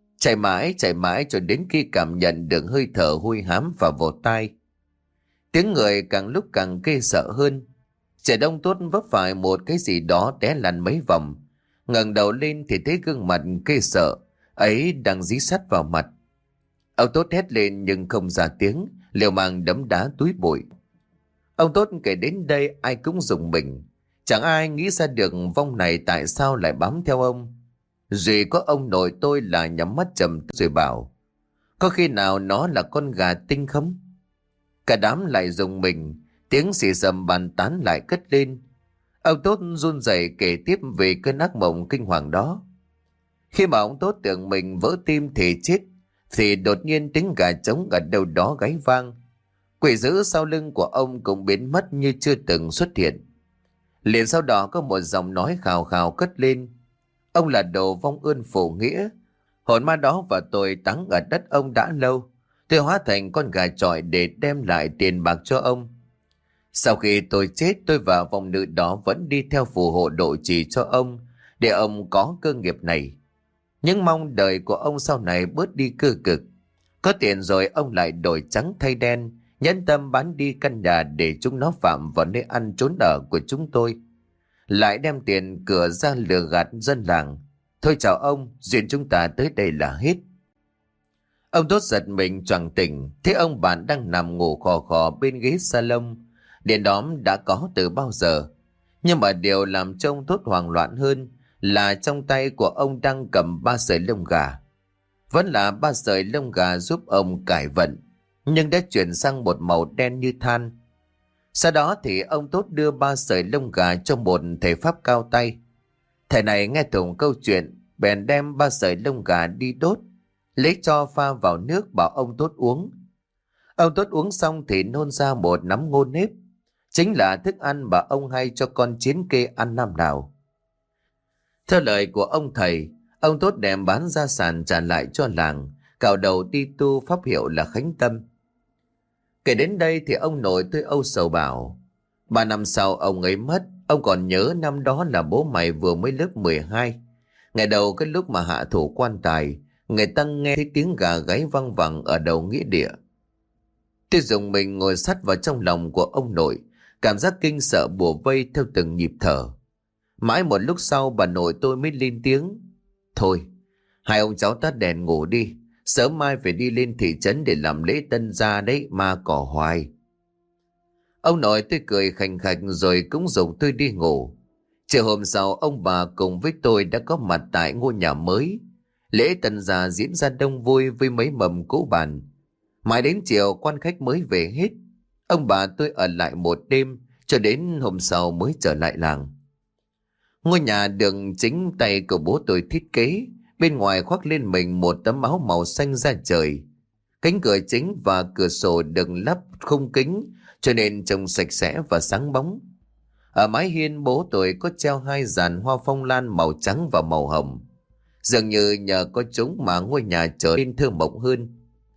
Chạy mãi cho đến khi cảm nhận được hơi thở hôi hám vào vào tai. Tiếng người càng lúc càng ghê sợ hơn. Trẻ Đông Tốt vấp phải một cái gì đó té lăn mấy vòng. Ngẩng đầu lên thì thấy gương mặt ghê sợ ấy đang dí sát vào mặt. Ông Tốt hét lên nhưng không ra tiếng, liều mạng đấm đá túi bụi. Ông Tốt kể đến đây ai cũng rùng mình. Chẳng ai nghĩ ra được vong này tại sao lại bám theo ông. Duy có ông nội tôi là nhắm mắt trầm rồi bảo: có khi nào nó là con gà tinh không? Cả đám lại rùng mình, tiếng xì xầm bàn tán lại cất lên. Ông Tốt run rẩy kể tiếp về cơn ác mộng kinh hoàng đó. Khi mà ông Tốt tưởng mình vỡ tim thì chết, thì đột nhiên tiếng gà trống ở đâu đó gáy vang. Quỷ dữ sau lưng của ông cũng biến mất như chưa từng xuất hiện. Liền sau đó có một giọng nói khào khào cất lên: ông là đồ vong ơn phụ nghĩa. Hồn ma đó và tôi táng ở đất ông đã lâu. Tôi hóa thành con gà chọi để đem lại tiền bạc cho ông. Sau khi tôi chết, tôi và vong nữ đó vẫn đi theo phù hộ độ trì cho ông, để ông có cơ nghiệp này. Nhưng mong đời của ông sau này bớt đi cơ cực. Có tiền rồi ông lại đổi trắng thay đen, nhẫn tâm bán đi căn nhà để chúng nó phạm vào nơi ăn trốn ở của chúng tôi. Lại đem tiền cửa ra lừa gạt dân làng. Thôi chào ông, duyên chúng ta tới đây là hết. Ông Tốt giật mình choàng tỉnh, thấy ông bạn đang nằm ngủ khò khò bên ghế salon. Điện đóm đã có từ bao giờ. Nhưng mà điều làm cho ông Tốt hoảng loạn hơn là trong tay của ông đang cầm 3 sợi lông gà. Vẫn là 3 sợi lông gà giúp ông cải vận, nhưng đã chuyển sang một màu đen như than. Sau đó thì ông Tốt đưa 3 sợi lông gà cho một thầy pháp cao tay. Thầy này nghe thủng câu chuyện, bèn đem 3 sợi lông gà đi đốt, lấy tro pha vào nước bảo ông Tốt uống. Ông Tốt uống xong thì nôn ra một nắm ngô nếp, chính là thức ăn mà ông hay cho con chiến kê ăn năm nào. Theo lời của ông thầy, ông Tốt đem bán gia sản trả lại cho làng, cạo đầu đi tu pháp hiệu là Khánh Tâm. Kể đến đây thì ông nội tôi âu sầu bảo: 3 năm sau ông ấy mất, ông còn nhớ năm đó là bố mày vừa mới lớp 12. Ngày đầu cái lúc mà hạ thủ quan tài, người ta nghe thấy tiếng gà gáy văng vẳng ở đầu nghĩa địa. Tôi dùng mình ngồi sát vào trong lòng của ông nội, cảm giác kinh sợ bủa vây theo từng nhịp thở. Mãi một lúc sau bà nội tôi mới lên tiếng: thôi, hai ông cháu tắt đèn ngủ đi, sớm mai phải đi lên thị trấn để làm lễ tân gia đấy, ma cỏ hoài. Ông nội tôi cười khành khạch rồi cũng dục tôi đi ngủ. Chiều hôm sau, ông bà cùng với tôi đã có mặt tại ngôi nhà mới. Lễ tân gia diễn ra đông vui với mấy mầm cỗ bàn. Mãi đến chiều quan khách mới về hết. Ông bà tôi ở lại một đêm cho đến hôm sau mới trở lại làng. Ngôi nhà được chính tay của bố tôi thiết kế. Bên ngoài khoác lên mình một tấm áo màu xanh da trời. Cánh cửa chính và cửa sổ được lắp khung kính cho nên trông sạch sẽ và sáng bóng. Ở mái hiên bố tôi có treo 2 dàn hoa phong lan màu trắng và màu hồng. Dường như nhờ có chúng mà ngôi nhà trở nên thơ mộng hơn.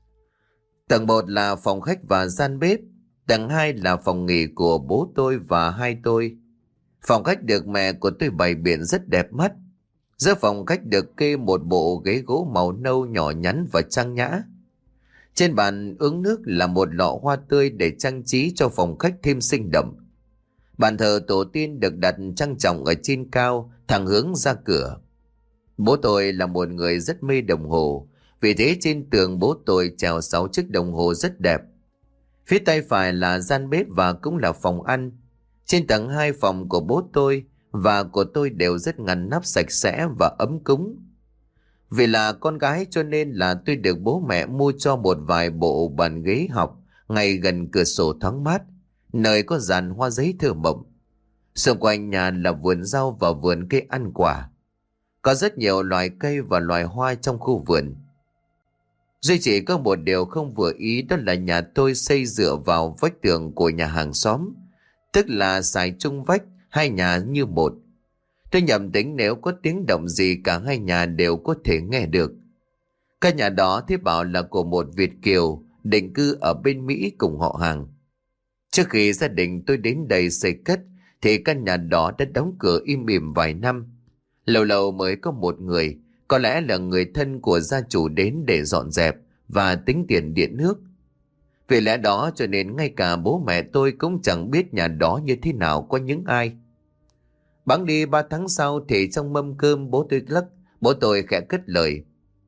Tầng 1 là phòng khách và gian bếp. Tầng 2 là phòng nghỉ của bố tôi và hai tôi. Phòng khách được mẹ của tôi bày biện rất đẹp mắt. Giữa phòng khách được kê một bộ ghế gỗ màu nâu nhỏ nhắn và trang nhã. Trên bàn uống nước là một lọ hoa tươi để trang trí cho phòng khách thêm sinh động. Bàn thờ tổ tiên được đặt trang trọng ở trên cao, thẳng hướng ra cửa. Bố tôi là một người rất mê đồng hồ, vì thế trên tường bố tôi treo 6 chiếc đồng hồ rất đẹp. Phía tay phải là gian bếp và cũng là phòng ăn. Trên tầng 2 phòng của bố tôi và của tôi đều rất ngăn nắp sạch sẽ và ấm cúng. Vì là con gái cho nên là tôi được bố mẹ mua cho một vài bộ bàn ghế học ngay gần cửa sổ thoáng mát, nơi có dàn hoa giấy thơ mộng. Xung quanh nhà là vườn rau và vườn cây ăn quả. Có rất nhiều loài cây và loài hoa trong khu vườn. Duy chỉ có một điều không vừa ý, đó là nhà tôi xây dựa vào vách tường của nhà hàng xóm, tức là xài chung vách hai nhà như một. Tôi nhầm tính nếu có tiếng động gì cả hai nhà đều có thể nghe được. Căn nhà đó thế bảo là của một Việt kiều định cư ở bên Mỹ cùng họ hàng. Trước khi gia đình tôi đến đây xây cất thì căn nhà đó đã đóng cửa im ỉm vài năm. Lâu lâu mới có một người, có lẽ là người thân của gia chủ đến để dọn dẹp và tính tiền điện nước. Vì lẽ đó cho nên ngay cả bố mẹ tôi cũng chẳng biết nhà đó như thế nào, có những ai. Bẵng đi 3 tháng sau thì trong mâm cơm bố tôi khẽ cất lời: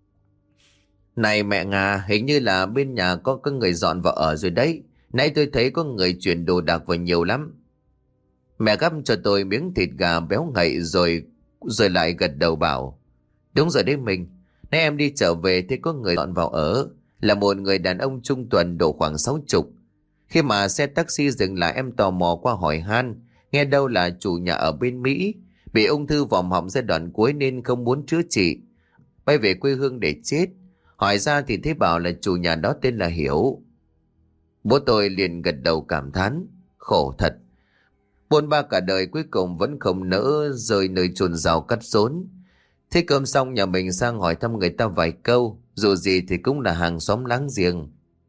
"Này mẹ Nga, hình như là bên nhà có người dọn vào ở rồi đấy. Nãy tôi thấy có người chuyển đồ đạc vào nhiều lắm." Mẹ gắp cho tôi miếng thịt gà béo ngậy rồi lại gật đầu bảo: "Đúng rồi đấy mình. Nãy em đi chợ về thì có người dọn vào ở, là một người đàn ông trung tuần độ khoảng 60. Khi mà xe taxi dừng lại em tò mò qua hỏi han, nghe đâu là chủ nhà ở bên Mỹ, bị ung thư vòm họng giai đoạn cuối nên không muốn chữa trị, bay về quê hương để chết. Hỏi ra thì thấy bảo là chủ nhà đó tên là Hiểu." Bố tôi liền gật đầu cảm thán: "Khổ thật. Bôn ba cả đời cuối cùng vẫn không nỡ rời nơi chôn rau cắt rốn." Thế cơm xong nhà mình sang hỏi thăm người ta vài câu, dù gì thì cũng là hàng xóm láng giềng.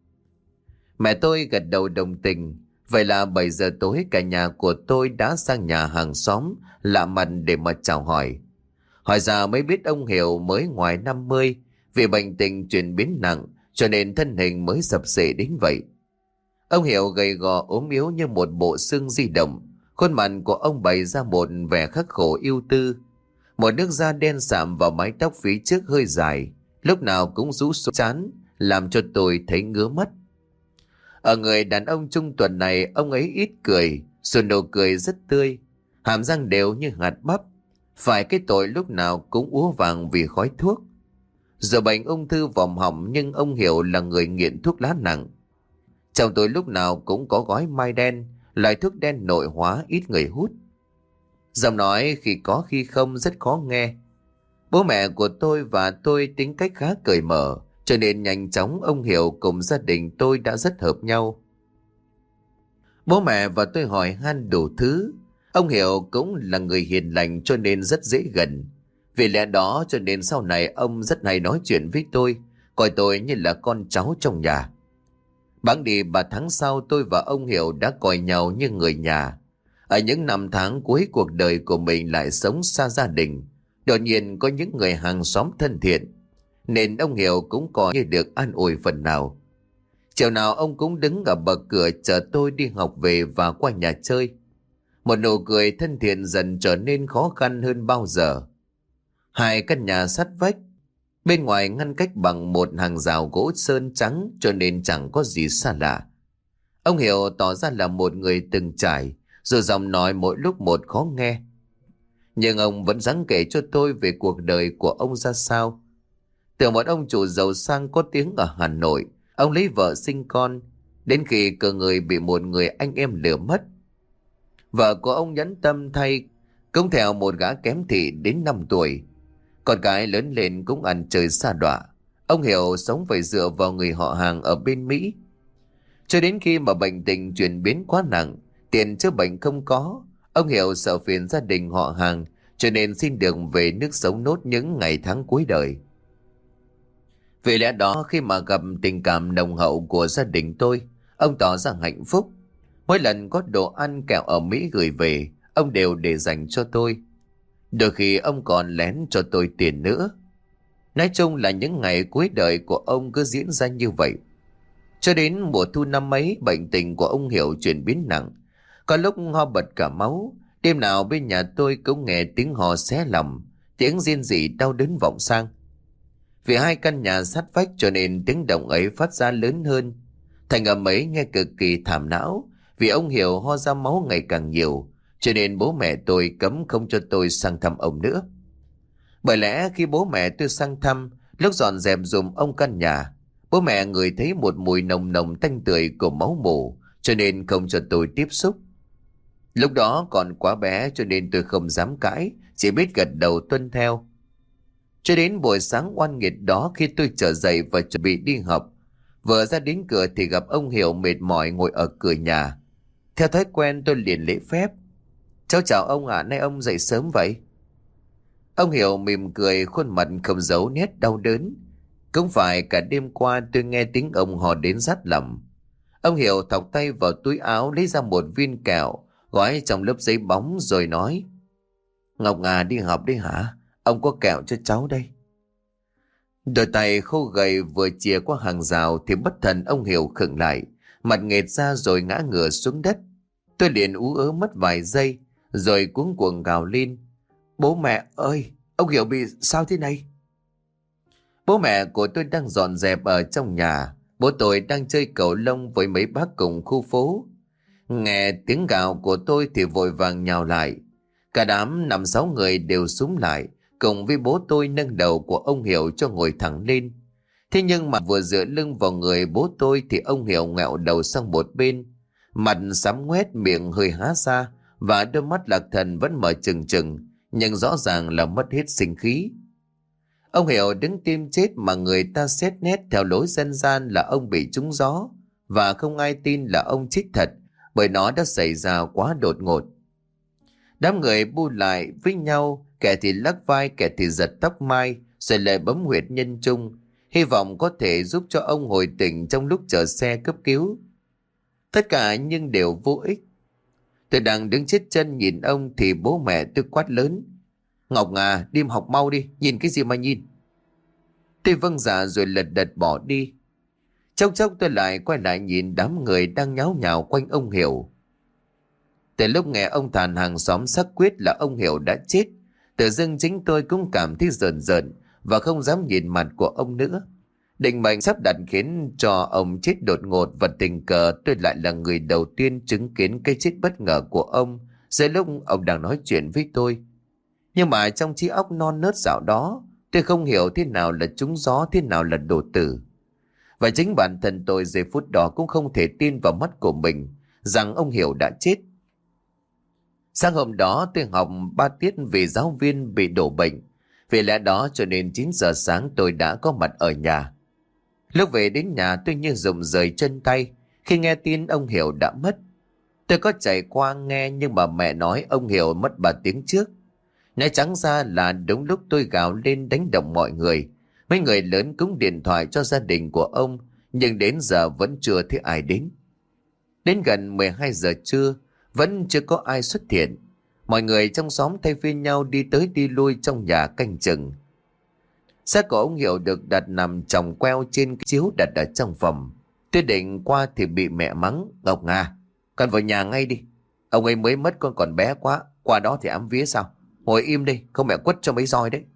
Mẹ tôi gật đầu đồng tình. Vậy là 7 giờ tối cả nhà của tôi đã sang nhà hàng xóm lạ mặt để mà chào hỏi. Hỏi ra mới biết ông Hiểu mới ngoài 50, vì bệnh tình chuyển biến nặng cho nên thân hình mới sập xệ đến vậy. Ông Hiểu gầy gò ốm yếu như một bộ xương di động. Khuôn mặt của ông bày ra một vẻ khắc khổ ưu tư. Một nước da đen sạm và mái tóc phía trước hơi dài, lúc nào cũng rũ xuống trán, làm cho tôi thấy ngứa mắt. Ở người đàn ông trung tuần này, ông ấy ít cười, rồi nụ cười rất tươi, hàm răng đều như hạt bắp, phải cái tội lúc nào cũng úa vàng vì khói thuốc. Giờ bệnh ung thư vòm họng nhưng ông Hiểu là người nghiện thuốc lá nặng. Trong tôi lúc nào cũng có gói mai đen, loại thuốc đen nội hóa ít người hút. Giọng nói khi có khi không rất khó nghe. Bố mẹ của tôi và tôi tính cách khá cởi mở, cho nên nhanh chóng ông Hiểu cùng gia đình tôi đã rất hợp nhau. Bố mẹ và tôi hỏi han đủ thứ. Ông Hiểu cũng là người hiền lành cho nên rất dễ gần. Vì lẽ đó cho nên sau này ông rất hay nói chuyện với tôi, coi tôi như là con cháu trong nhà. Bẵng đi 3 tháng sau tôi và ông Hiểu đã coi nhau như người nhà. Ở những năm tháng cuối cuộc đời của mình lại sống xa gia đình, đột nhiên có những người hàng xóm thân thiện, nên ông Hiểu cũng coi như được an ủi phần nào. Chiều nào ông cũng đứng ở bậc cửa chờ tôi đi học về và qua nhà chơi. Một nụ cười thân thiện dần trở nên khó khăn hơn bao giờ. Hai căn nhà sát vách, bên ngoài ngăn cách bằng một hàng rào gỗ sơn trắng cho nên chẳng có gì xa lạ. Ông Hiểu tỏ ra là một người từng trải, rồi giọng nói mỗi lúc một khó nghe. Nhưng ông vẫn dáng kể cho tôi về cuộc đời của ông ra sao. Từ một ông chủ giàu sang có tiếng ở Hà Nội, ông lấy vợ sinh con, đến khi cơ người bị một người anh em lừa mất. Vợ của ông nhẫn tâm thay, cũng theo một gã kém thị đến 5 tuổi. Con cái lớn lên cũng ăn chơi xa đọa. Ông Hiểu sống phải dựa vào người họ hàng ở bên Mỹ. Cho đến khi mà bệnh tình chuyển biến quá nặng, tiền chữa bệnh không có, ông Hiểu sợ phiền gia đình họ hàng, cho nên xin được về nước sống nốt những ngày tháng cuối đời. Vì lẽ đó khi mà gặp tình cảm nồng hậu của gia đình tôi, ông tỏ ra hạnh phúc. Mỗi lần có đồ ăn kẹo ở Mỹ gửi về, ông đều để dành cho tôi. Đôi khi ông còn lén cho tôi tiền nữa. Nói chung là những ngày cuối đời của ông cứ diễn ra như vậy. Cho đến mùa thu năm ấy, bệnh tình của ông Hiểu chuyển biến nặng. Có lúc ho bật cả máu. Đêm nào bên nhà tôi cũng nghe tiếng ho xé lòng, tiếng rên rỉ đau đớn vọng sang. Vì hai căn nhà sát vách cho nên tiếng động ấy phát ra lớn hơn. Thành âm ấy nghe cực kỳ thảm não, vì ông Hiểu ho ra máu ngày càng nhiều, cho nên bố mẹ tôi cấm không cho tôi sang thăm ông nữa. Bởi lẽ khi bố mẹ tôi sang thăm, lúc dọn dẹp dùm ông căn nhà, bố mẹ ngửi thấy một mùi nồng nồng tanh tưởi của máu mủ, cho nên không cho tôi tiếp xúc. Lúc đó còn quá bé cho nên tôi không dám cãi, chỉ biết gật đầu tuân theo. Cho đến buổi sáng oan nghiệt đó, khi tôi trở dậy và chuẩn bị đi học, vừa ra đến cửa thì gặp ông Hiểu mệt mỏi ngồi ở cửa nhà. Theo thói quen tôi liền lễ phép: "Cháu chào ông ạ, nay ông dậy sớm vậy?" Ông Hiểu mỉm cười, khuôn mặt không giấu nét đau đớn. Cũng phải cả đêm qua tôi nghe tiếng ông hò đến rát lòng. Ông Hiểu thọc tay vào túi áo lấy ra một viên kẹo gói trong lớp giấy bóng rồi nói: "Ngọc Ngà đi học đi hả? Ông có kẹo cho cháu đây." Đôi tay khô gầy vừa chìa qua hàng rào thì bất thần ông Hiểu khựng lại, mặt nghệt ra rồi ngã ngửa xuống đất. Tôi liền ú ớ mất vài giây rồi cuống cuồng gào lên: "Bố mẹ ơi, ông Hiểu bị sao thế này?" Bố mẹ của tôi đang dọn dẹp ở trong nhà. Bố tôi đang chơi cầu lông với mấy bác cùng khu phố. Nghe tiếng gào của tôi thì vội vàng nhào lại. Cả đám 5-6 người đều xúm lại, cùng với bố tôi nâng đầu của ông Hiểu cho ngồi thẳng lên. Thế nhưng mà vừa dựa lưng vào người bố tôi thì ông Hiểu ngẹo đầu sang một bên, mặt xám ngoét, miệng hơi há ra và đôi mắt lạc thần vẫn mở trừng trừng, nhưng rõ ràng là mất hết sinh khí. Ông Hiểu đứng tim chết mà người ta xét nét theo lối dân gian là ông bị trúng gió, và không ai tin là ông chết thật, bởi nó đã xảy ra quá đột ngột. Đám người bu lại với nhau, kẻ thì lắc vai, kẻ thì giật tóc mai, rồi lại bấm huyệt nhân trung, hy vọng có thể giúp cho ông hồi tỉnh trong lúc chờ xe cấp cứu. Tất cả nhưng đều vô ích. Tôi đang đứng chết chân nhìn ông thì bố mẹ tôi quát lớn: "Ngọc Ngà, đi học mau đi, nhìn cái gì mà nhìn." Tôi vâng dạ rồi lật đật bỏ đi. Trong chốc tôi lại quay lại nhìn đám người đang nháo nhào quanh ông Hiểu. Từ lúc nghe ông thàn hàng xóm xác quyết là ông Hiểu đã chết, tự dưng chính tôi cũng cảm thấy rờn rợn và không dám nhìn mặt của ông nữa. Định mệnh sắp đặt khiến cho ông chết đột ngột, và tình cờ tôi lại là người đầu tiên chứng kiến cái chết bất ngờ của ông giữa lúc ông đang nói chuyện với tôi. Nhưng mà trong trí óc non nớt dạo đó, tôi không hiểu thế nào là trúng gió, thế nào là đổ tử. Và chính bản thân tôi giây phút đó cũng không thể tin vào mắt của mình rằng ông Hiểu đã chết. Sáng hôm đó tôi học 3 tiết vì giáo viên bị đổ bệnh. Vì lẽ đó cho nên 9 giờ sáng tôi đã có mặt ở nhà. Lúc về đến nhà tôi như rụng rời chân tay khi nghe tin ông Hiểu đã mất. Tôi có chạy qua nghe nhưng mà mẹ nói ông Hiểu mất 3 tiếng trước. Nói trắng ra là đúng lúc tôi gào lên đánh động mọi người. Mấy người lớn cũng điện thoại cho gia đình của ông, nhưng đến giờ vẫn chưa thấy ai đến. Đến gần 12 giờ trưa, vẫn chưa có ai xuất hiện. Mọi người trong xóm thay phiên nhau đi tới đi lui trong nhà canh chừng. Xác của ông Hiểu được đặt nằm chồng queo trên chiếu đặt ở trong phòng. Tôi định qua thì bị mẹ mắng: "Ngọc Nga, con vào nhà ngay đi. Ông ấy mới mất, con còn bé quá, qua đó thì ám vía sao? Ngồi im đi, không mẹ quất cho mấy roi đấy."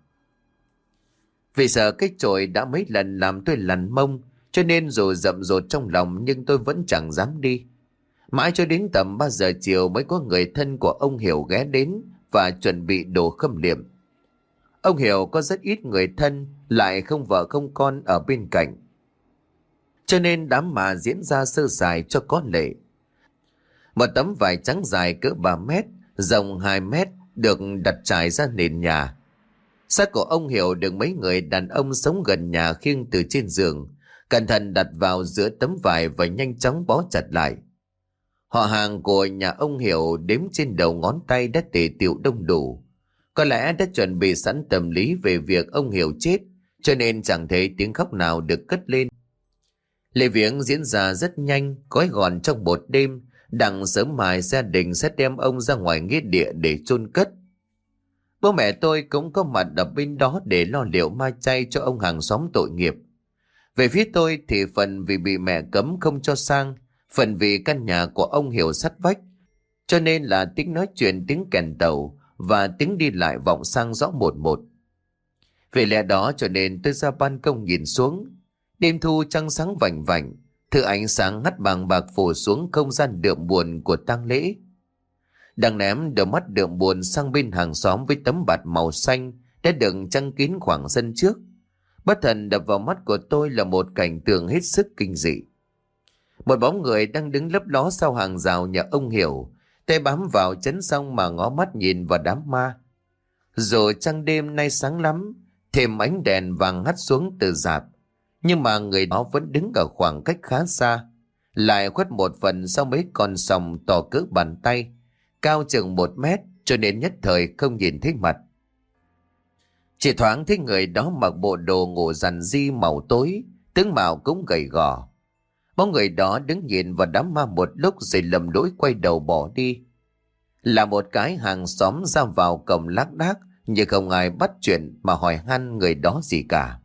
Vì sợ cái chổi đã mấy lần làm tôi lằn mông, cho nên dù rậm rột trong lòng nhưng tôi vẫn chẳng dám đi. Mãi cho đến tầm 3 giờ chiều mới có người thân của ông Hiểu ghé đến và chuẩn bị đồ khâm liệm. Ông Hiểu có rất ít người thân, lại không vợ không con ở bên cạnh, cho nên đám mà diễn ra sơ sài cho có lệ. Một tấm vải trắng dài cỡ 3 mét, rộng 2 mét được đặt trải ra nền nhà. Xác của ông Hiểu được mấy người đàn ông sống gần nhà khiêng từ trên giường, cẩn thận đặt vào giữa tấm vải và nhanh chóng bó chặt lại. Họ hàng của nhà ông Hiểu đếm trên đầu ngón tay đã tề tựu đông đủ. Có lẽ đã chuẩn bị sẵn tâm lý về việc ông Hiểu chết, cho nên chẳng thấy tiếng khóc nào được cất lên. Lễ viếng diễn ra rất nhanh, gói gọn trong một đêm. Đặng sớm mai gia đình sẽ đem ông ra ngoài nghĩa địa để chôn cất. Bố mẹ tôi cũng có mặt ở bên đó để lo liệu ma chay cho ông hàng xóm tội nghiệp. Về phía tôi thì phần vì bị mẹ cấm không cho sang, phần vì căn nhà của ông Hiểu sát vách, cho nên là tiếng nói chuyện, tiếng kèn tàu và tiếng đi lại vọng sang rõ một một. Vì lẽ đó cho nên tôi ra ban công nhìn xuống. Đêm thu trăng sáng vành vành, thứ ánh sáng hắt bằng bạc phủ xuống không gian đượm buồn của tang lễ. Đang ném đôi mắt đượm buồn sang bên hàng xóm với tấm bạt màu xanh đã được chăng kín khoảng sân trước. Bất thần đập vào mắt của tôi là một cảnh tượng hết sức kinh dị. Một bóng người đang đứng lấp ló sau hàng rào nhà ông Hiểu, tay bám vào chắn song mà ngó mắt nhìn vào đám ma. Dù trăng đêm nay sáng lắm, thêm ánh đèn vàng hắt xuống từ rạp, nhưng mà người đó vẫn đứng ở khoảng cách khá xa, lại khuất một phần sau mấy con sòng to cỡ bàn tay, cao chừng 1 mét, cho nên nhất thời không nhìn thấy mặt. Chỉ thoáng thấy người đó mặc bộ đồ ngủ rằn ri màu tối, tướng mạo cũng gầy gò. Bóng người đó đứng nhìn vào đám ma một lúc rồi lầm lũi quay đầu bỏ đi. Là một cái hàng xóm ra vào cổng lác đác, nhưng không ai bắt chuyện mà hỏi han người đó gì cả.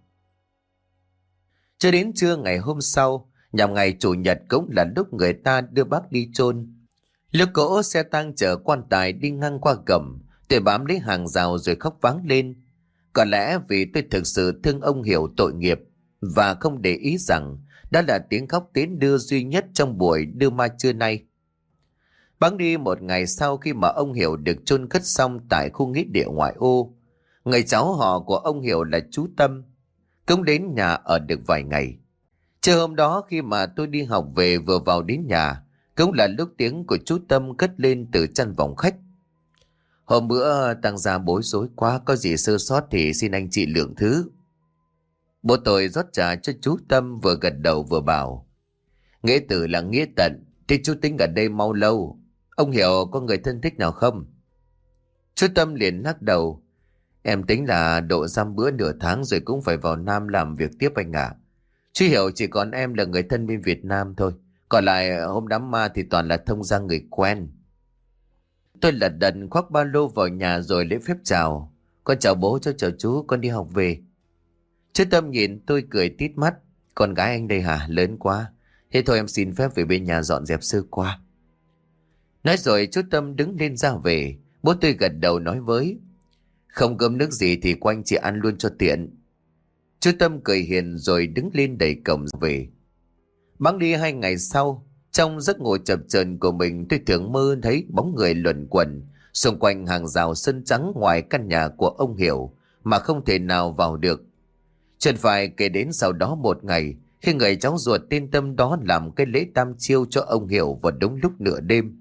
Cho đến trưa ngày hôm sau, nhằm ngày chủ nhật cũng là lúc người ta đưa bác đi chôn. Lúc cỗ xe tang chở quan tài đi ngang qua cổng, tôi bám lấy hàng rào rồi khóc váng lên. Có lẽ vì tôi thực sự thương ông Hiểu tội nghiệp và không để ý rằng đó là tiếng khóc tiến đưa duy nhất trong buổi đưa ma trưa nay. Bắn đi một ngày sau khi mà ông Hiểu được chôn cất xong tại khu nghĩa địa ngoại ô, người cháu họ của ông Hiểu là chú Tâm cũng đến nhà ở được vài ngày. Trưa hôm đó khi mà tôi đi học về vừa vào đến nhà, cũng là lúc tiếng của chú Tâm cất lên từ căn phòng khách. Hôm bữa tăng gia bối rối quá, có gì sơ sót thì xin anh chị lượng thứ. Bố tôi rót trà cho chú Tâm, vừa gật đầu vừa bảo: nghĩa tử là nghĩa tận, thì chú tính ở đây mau lâu. Ông Hiểu có người thân thích nào không? Chú Tâm liền lắc đầu: em tính là độ dăm bữa nửa tháng rồi cũng phải vào Nam làm việc tiếp anh ạ. Chú Hiểu chỉ còn em là người thân bên Việt Nam thôi, còn lại hôm đám ma thì toàn là thông gia người quen. Tôi lật đật khoác ba lô vào nhà rồi lễ phép chào: con chào bố, cháu chào chú, con đi học về. Chú Tâm nhìn tôi cười tít mắt: con gái anh đây hả, lớn quá. Thế thôi em xin phép về bên nhà dọn dẹp sơ qua. Nói rồi chú Tâm đứng lên ra về. Bố tôi gật đầu nói với: không cơm nước gì thì qua anh chị ăn luôn cho tiện. Chú Tâm cười hiền rồi đứng lên đẩy cổng về. Bẵng đi 2 ngày sau, trong giấc ngủ chập chờn của mình, tôi thường mơ thấy bóng người luẩn quẩn xung quanh hàng rào sân trắng ngoài căn nhà của ông Hiểu mà không thể nào vào được. Chân phải kể đến sau đó một ngày, khi người cháu ruột tên Tâm đó làm cái lễ tam chiêu cho ông Hiểu vào đúng lúc nửa đêm.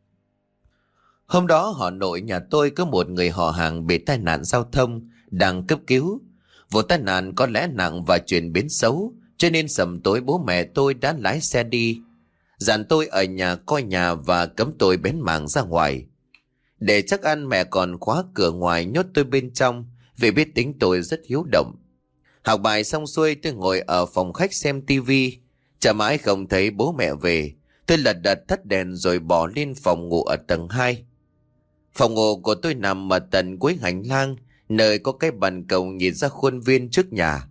Hôm đó họ nội nhà tôi có một người họ hàng bị tai nạn giao thông đang cấp cứu. Vụ tai nạn có lẽ nặng và chuyển biến xấu, cho nên sầm tối bố mẹ tôi đã lái xe đi, dặn tôi ở nhà coi nhà và cấm tôi bén mảng ra ngoài. Để chắc ăn mẹ còn khóa cửa ngoài nhốt tôi bên trong, vì biết tính tôi rất hiếu động. Học bài xong xuôi tôi ngồi ở phòng khách xem tivi, chờ mãi không thấy bố mẹ về. Tôi lật đật tắt đèn rồi bỏ lên phòng ngủ ở tầng 2. Phòng ngủ của tôi nằm ở tận cuối hành lang, nơi có cái ban công nhìn ra khuôn viên trước nhà.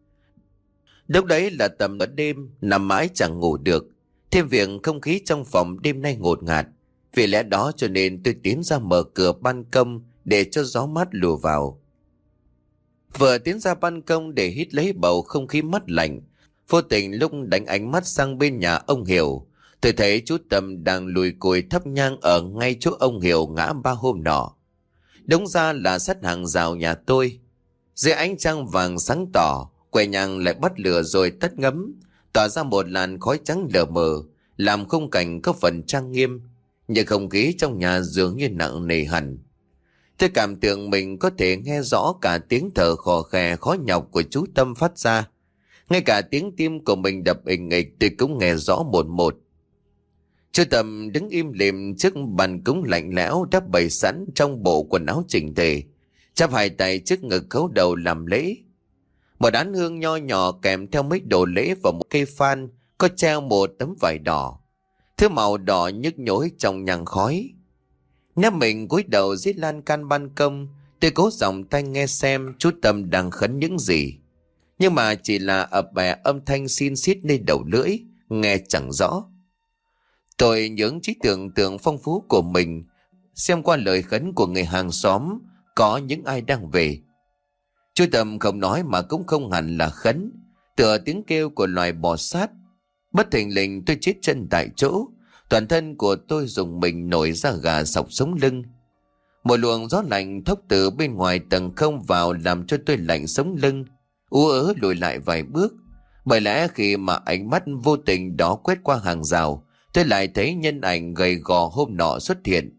Lúc đấy là tầm ở đêm, nằm mãi chẳng ngủ được. Thêm việc không khí trong phòng đêm nay ngột ngạt, vì lẽ đó cho nên tôi tiến ra mở cửa ban công để cho gió mát lùa vào. Vừa tiến ra ban công để hít lấy bầu không khí mát lạnh, vô tình lúc đánh ánh mắt sang bên nhà ông Hiểu, tôi thấy chú Tâm đang lùi cùi thắp nhang ở ngay chỗ ông Hiểu ngã 3 hôm nọ. Đúng ra là sát hàng rào nhà tôi. Dưới ánh trăng vàng sáng tỏ, que nhang lại bắt lửa rồi tắt ngấm, tỏa ra một làn khói trắng lờ mờ, làm khung cảnh có phần trang nghiêm, nhưng không khí trong nhà dường như nặng nề hẳn. Tôi cảm tưởng mình có thể nghe rõ cả tiếng thở khò khè khó nhọc của chú Tâm phát ra. Ngay cả tiếng tim của mình đập ình ịch tôi cũng nghe rõ một một. Chú Tâm đứng im lìm trước bàn cúng lạnh lẽo đã bày sẵn trong bộ quần áo chỉnh tề, chắp hai tay trước ngực khấu đầu làm lễ. Một đán hương nho nhỏ kèm theo mấy đồ lễ và một cây phan có treo một tấm vải đỏ, thứ màu đỏ nhức nhối trong nhang khói. Nếu mình cúi đầu dưới lan can ban công, tôi cố giọng tai nghe xem chú Tâm đang khấn những gì, nhưng mà chỉ là ập bè âm thanh xin xít nơi đầu lưỡi, nghe chẳng rõ. Tôi những trí tưởng tượng phong phú của mình, xem qua lời khấn của người hàng xóm có những ai đang về. Chú Tâm không nói mà cũng không hẳn là khấn, tựa tiếng kêu của loài bò sát. Bất thình lình tôi chết chân tại chỗ, toàn thân của tôi rùng mình nổi ra gà sọc sống lưng. Một luồng gió lạnh thốc từ bên ngoài tầng không vào làm cho tôi lạnh sống lưng, ú ớ lùi lại vài bước. Bởi lẽ khi mà ánh mắt vô tình đó quét qua hàng rào, tôi lại thấy nhân ảnh gầy gò hôm nọ xuất hiện.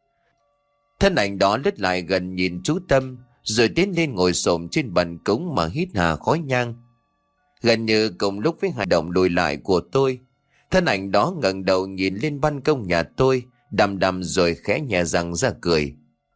Thân ảnh đó lướt lại gần nhìn chú Tâm, rồi tiến lên ngồi xổm trên bàn cúng mà hít hà khói nhang. Gần như cùng lúc với hành động lùi lại của tôi, thân ảnh đó ngẩng đầu nhìn lên ban công nhà tôi, đăm đăm rồi khẽ nhẹ răng ra cười.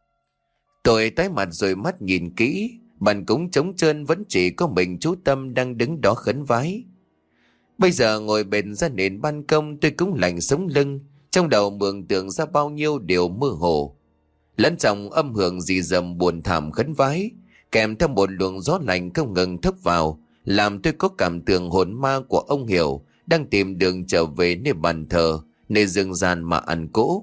Tôi tái mặt rồi mắt nhìn kỹ, bàn cúng trống trơn vẫn chỉ có mình chú Tâm đang đứng đó khấn vái. Bây giờ ngồi bệt ra nền ban công, tôi cũng lạnh sống lưng, trong đầu mường tượng ra bao nhiêu điều mơ hồ. Lẫn trong âm hưởng rì rầm buồn thảm khấn vái, kèm theo một luồng gió lạnh không ngừng thốc vào, làm tôi có cảm tưởng hồn ma của ông Hiểu đang tìm đường trở về nơi bàn thờ, nơi rừng ràn mà ăn cỗ.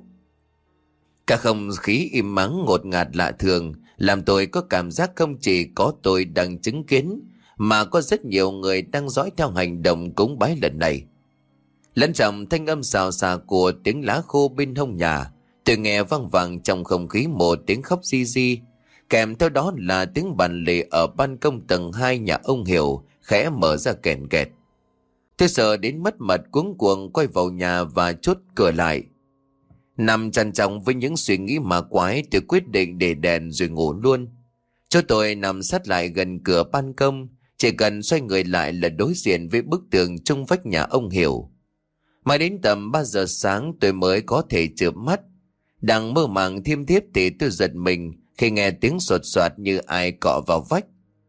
Cả không khí im mắng ngột ngạt lạ thường, làm tôi có cảm giác không chỉ có tôi đang chứng kiến, mà có rất nhiều người đang dõi theo hành động cúng bái lần này. Lẫn trong thanh âm xào xạc của tiếng lá khô bên hông nhà, tôi nghe vang vang trong không khí một tiếng khóc ri ri, kèm theo đó là tiếng bàn lề ở ban công tầng 2 nhà ông Hiểu khẽ mở ra kèn kẹt. Tôi sợ đến mất mật cuống cuồng quay vào nhà và chốt cửa lại. Nằm trằn trọc với những suy nghĩ ma quái, tôi quyết định để đèn rồi ngủ luôn. Cho tôi nằm sát lại gần cửa ban công, chỉ cần xoay người lại là đối diện với bức tường trong vách nhà ông Hiểu. Mãi đến tầm 3 giờ sáng tôi mới có thể chợp mắt. Đang mơ màng thiêm thiếp thì tôi giật mình khi nghe tiếng sột soạt như ai cọ vào vách.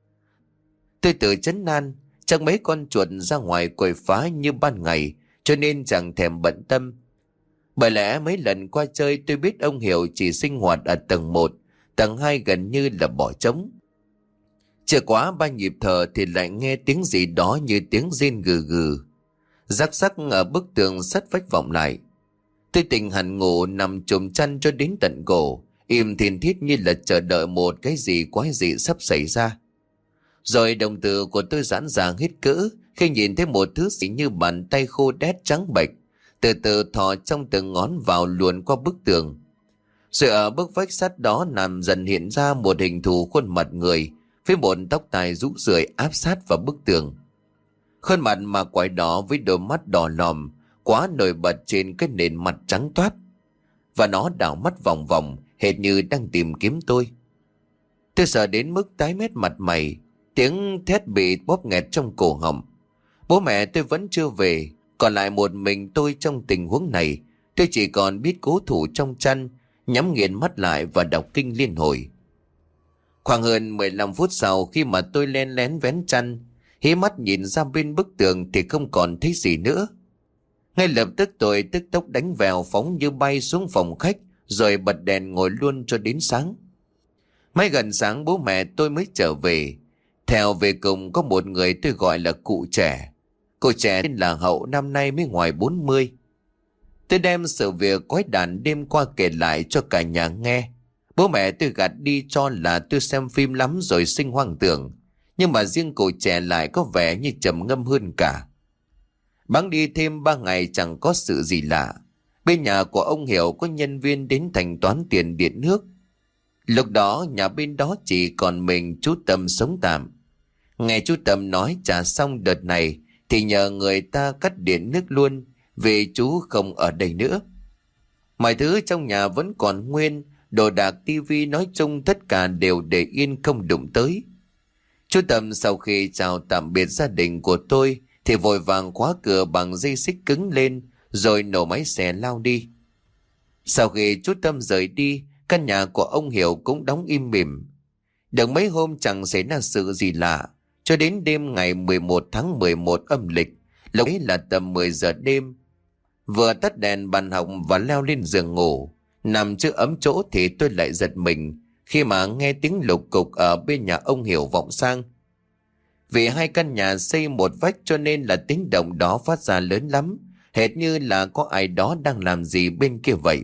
Tôi tự trấn an, chắc mấy con chuột ra ngoài quậy phá như ban ngày, cho nên chẳng thèm bận tâm. Bởi lẽ mấy lần qua chơi tôi biết ông Hiểu chỉ sinh hoạt ở tầng 1, tầng 2 gần như là bỏ trống. Chưa quá 3 nhịp thở thì lại nghe tiếng gì đó như tiếng rên gừ gừ. Rắc rắc ở bức tường sắt vách vọng lại. Tôi tỉnh hẳn ngủ nằm chùm chăn cho đến tận cổ, im thiên thiết như là chờ đợi một cái gì quái dị sắp xảy ra. Rồi đồng tử của tôi giãn ra hết cỡ khi nhìn thấy một thứ gì như bàn tay khô đét trắng bệch từ từ thò trong từng ngón vào luồn qua bức tường. Rồi ở bức vách sắt đó nằm dần hiện ra một hình thù khuôn mặt người với một tóc tai rũ rượi áp sát vào bức tường. Khuôn mặt mà quái đó với đôi mắt đỏ lòm quá nổi bật trên cái nền mặt trắng toát, và nó đảo mắt vòng vòng hệt như đang tìm kiếm tôi. Tôi sợ đến mức tái mét mặt mày, tiếng thét bị bóp nghẹt trong cổ họng. Bố mẹ tôi vẫn chưa về, còn lại một mình tôi trong tình huống này. Tôi chỉ còn biết cố thủ trong chăn, nhắm nghiền mắt lại và đọc kinh liên hồi. Khoảng hơn 15 phút sau, khi mà tôi len lén vén chăn, hí mắt nhìn ra bên bức tường thì không còn thấy gì nữa. Ngay lập tức tôi tức tốc đánh vèo phóng như bay xuống phòng khách, rồi bật đèn ngồi luôn cho đến sáng. May gần sáng bố mẹ tôi mới trở về. Theo về cùng có một người tôi gọi là cụ trẻ. Cụ trẻ tên là Hậu, năm nay mới ngoài 40. Tôi đem sự việc quái đản đêm qua kể lại cho cả nhà nghe. Bố mẹ tôi gạt đi cho là tôi xem phim lắm rồi sinh hoang tưởng. Nhưng mà riêng cụ trẻ lại có vẻ như trầm ngâm hơn cả. Bẵng đi thêm 3 ngày chẳng có sự gì lạ. Bên nhà của ông Hiểu có nhân viên đến thanh toán tiền điện nước. Lúc đó nhà bên đó chỉ còn mình chú Tâm sống tạm. Nghe chú Tâm nói trả xong đợt này thì nhờ người ta cắt điện nước luôn, vì chú không ở đây nữa. Mọi thứ trong nhà vẫn còn nguyên, đồ đạc, tivi nói chung tất cả đều để yên không đụng tới. Chú Tâm sau khi chào tạm biệt gia đình của tôi thì vội vàng khóa cửa bằng dây xích cứng lên, rồi nổ máy xe lao đi. Sau khi chú Tâm rời đi, căn nhà của ông Hiểu cũng đóng im mỉm. Được mấy hôm chẳng xảy ra sự gì lạ, cho đến đêm ngày 11 tháng 11 âm lịch, lúc ấy là tầm 10 giờ đêm. Vừa tắt đèn bàn học và leo lên giường ngủ, nằm chưa ấm chỗ thì tôi lại giật mình khi mà nghe tiếng lục cục ở bên nhà ông Hiểu vọng sang. Vì hai căn nhà xây một vách cho nên là tiếng động đó phát ra lớn lắm, hệt như là có ai đó đang làm gì bên kia vậy.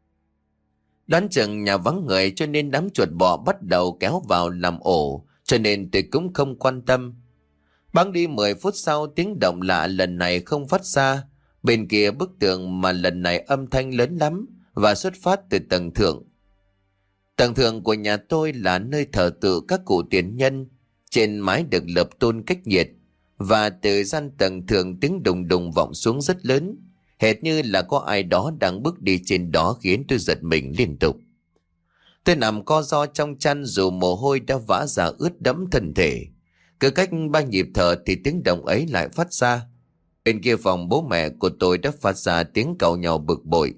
Đoán chừng nhà vắng người cho nên đám chuột bọ bắt đầu kéo vào làm ổ, cho nên tôi cũng không quan tâm. Bẵng đi 10 phút sau, tiếng động lạ lần này không phát ra bên kia bức tường, mà lần này âm thanh lớn lắm và xuất phát từ tầng thượng. Tầng thượng của nhà tôi là nơi thờ tự các cụ tiền nhân. Trên mái được lập tôn cách nhiệt, và từ gian tầng thượng tiếng đùng đùng vọng xuống rất lớn, hệt như là có ai đó đang bước đi trên đó, khiến tôi giật mình liên tục. Tôi nằm co ro trong chăn dù mồ hôi đã vã ra ướt đẫm thân thể. Cứ cách 3 nhịp thở thì tiếng động ấy lại phát ra. Bên kia phòng, bố mẹ của tôi đã phát ra tiếng càu nhau bực bội.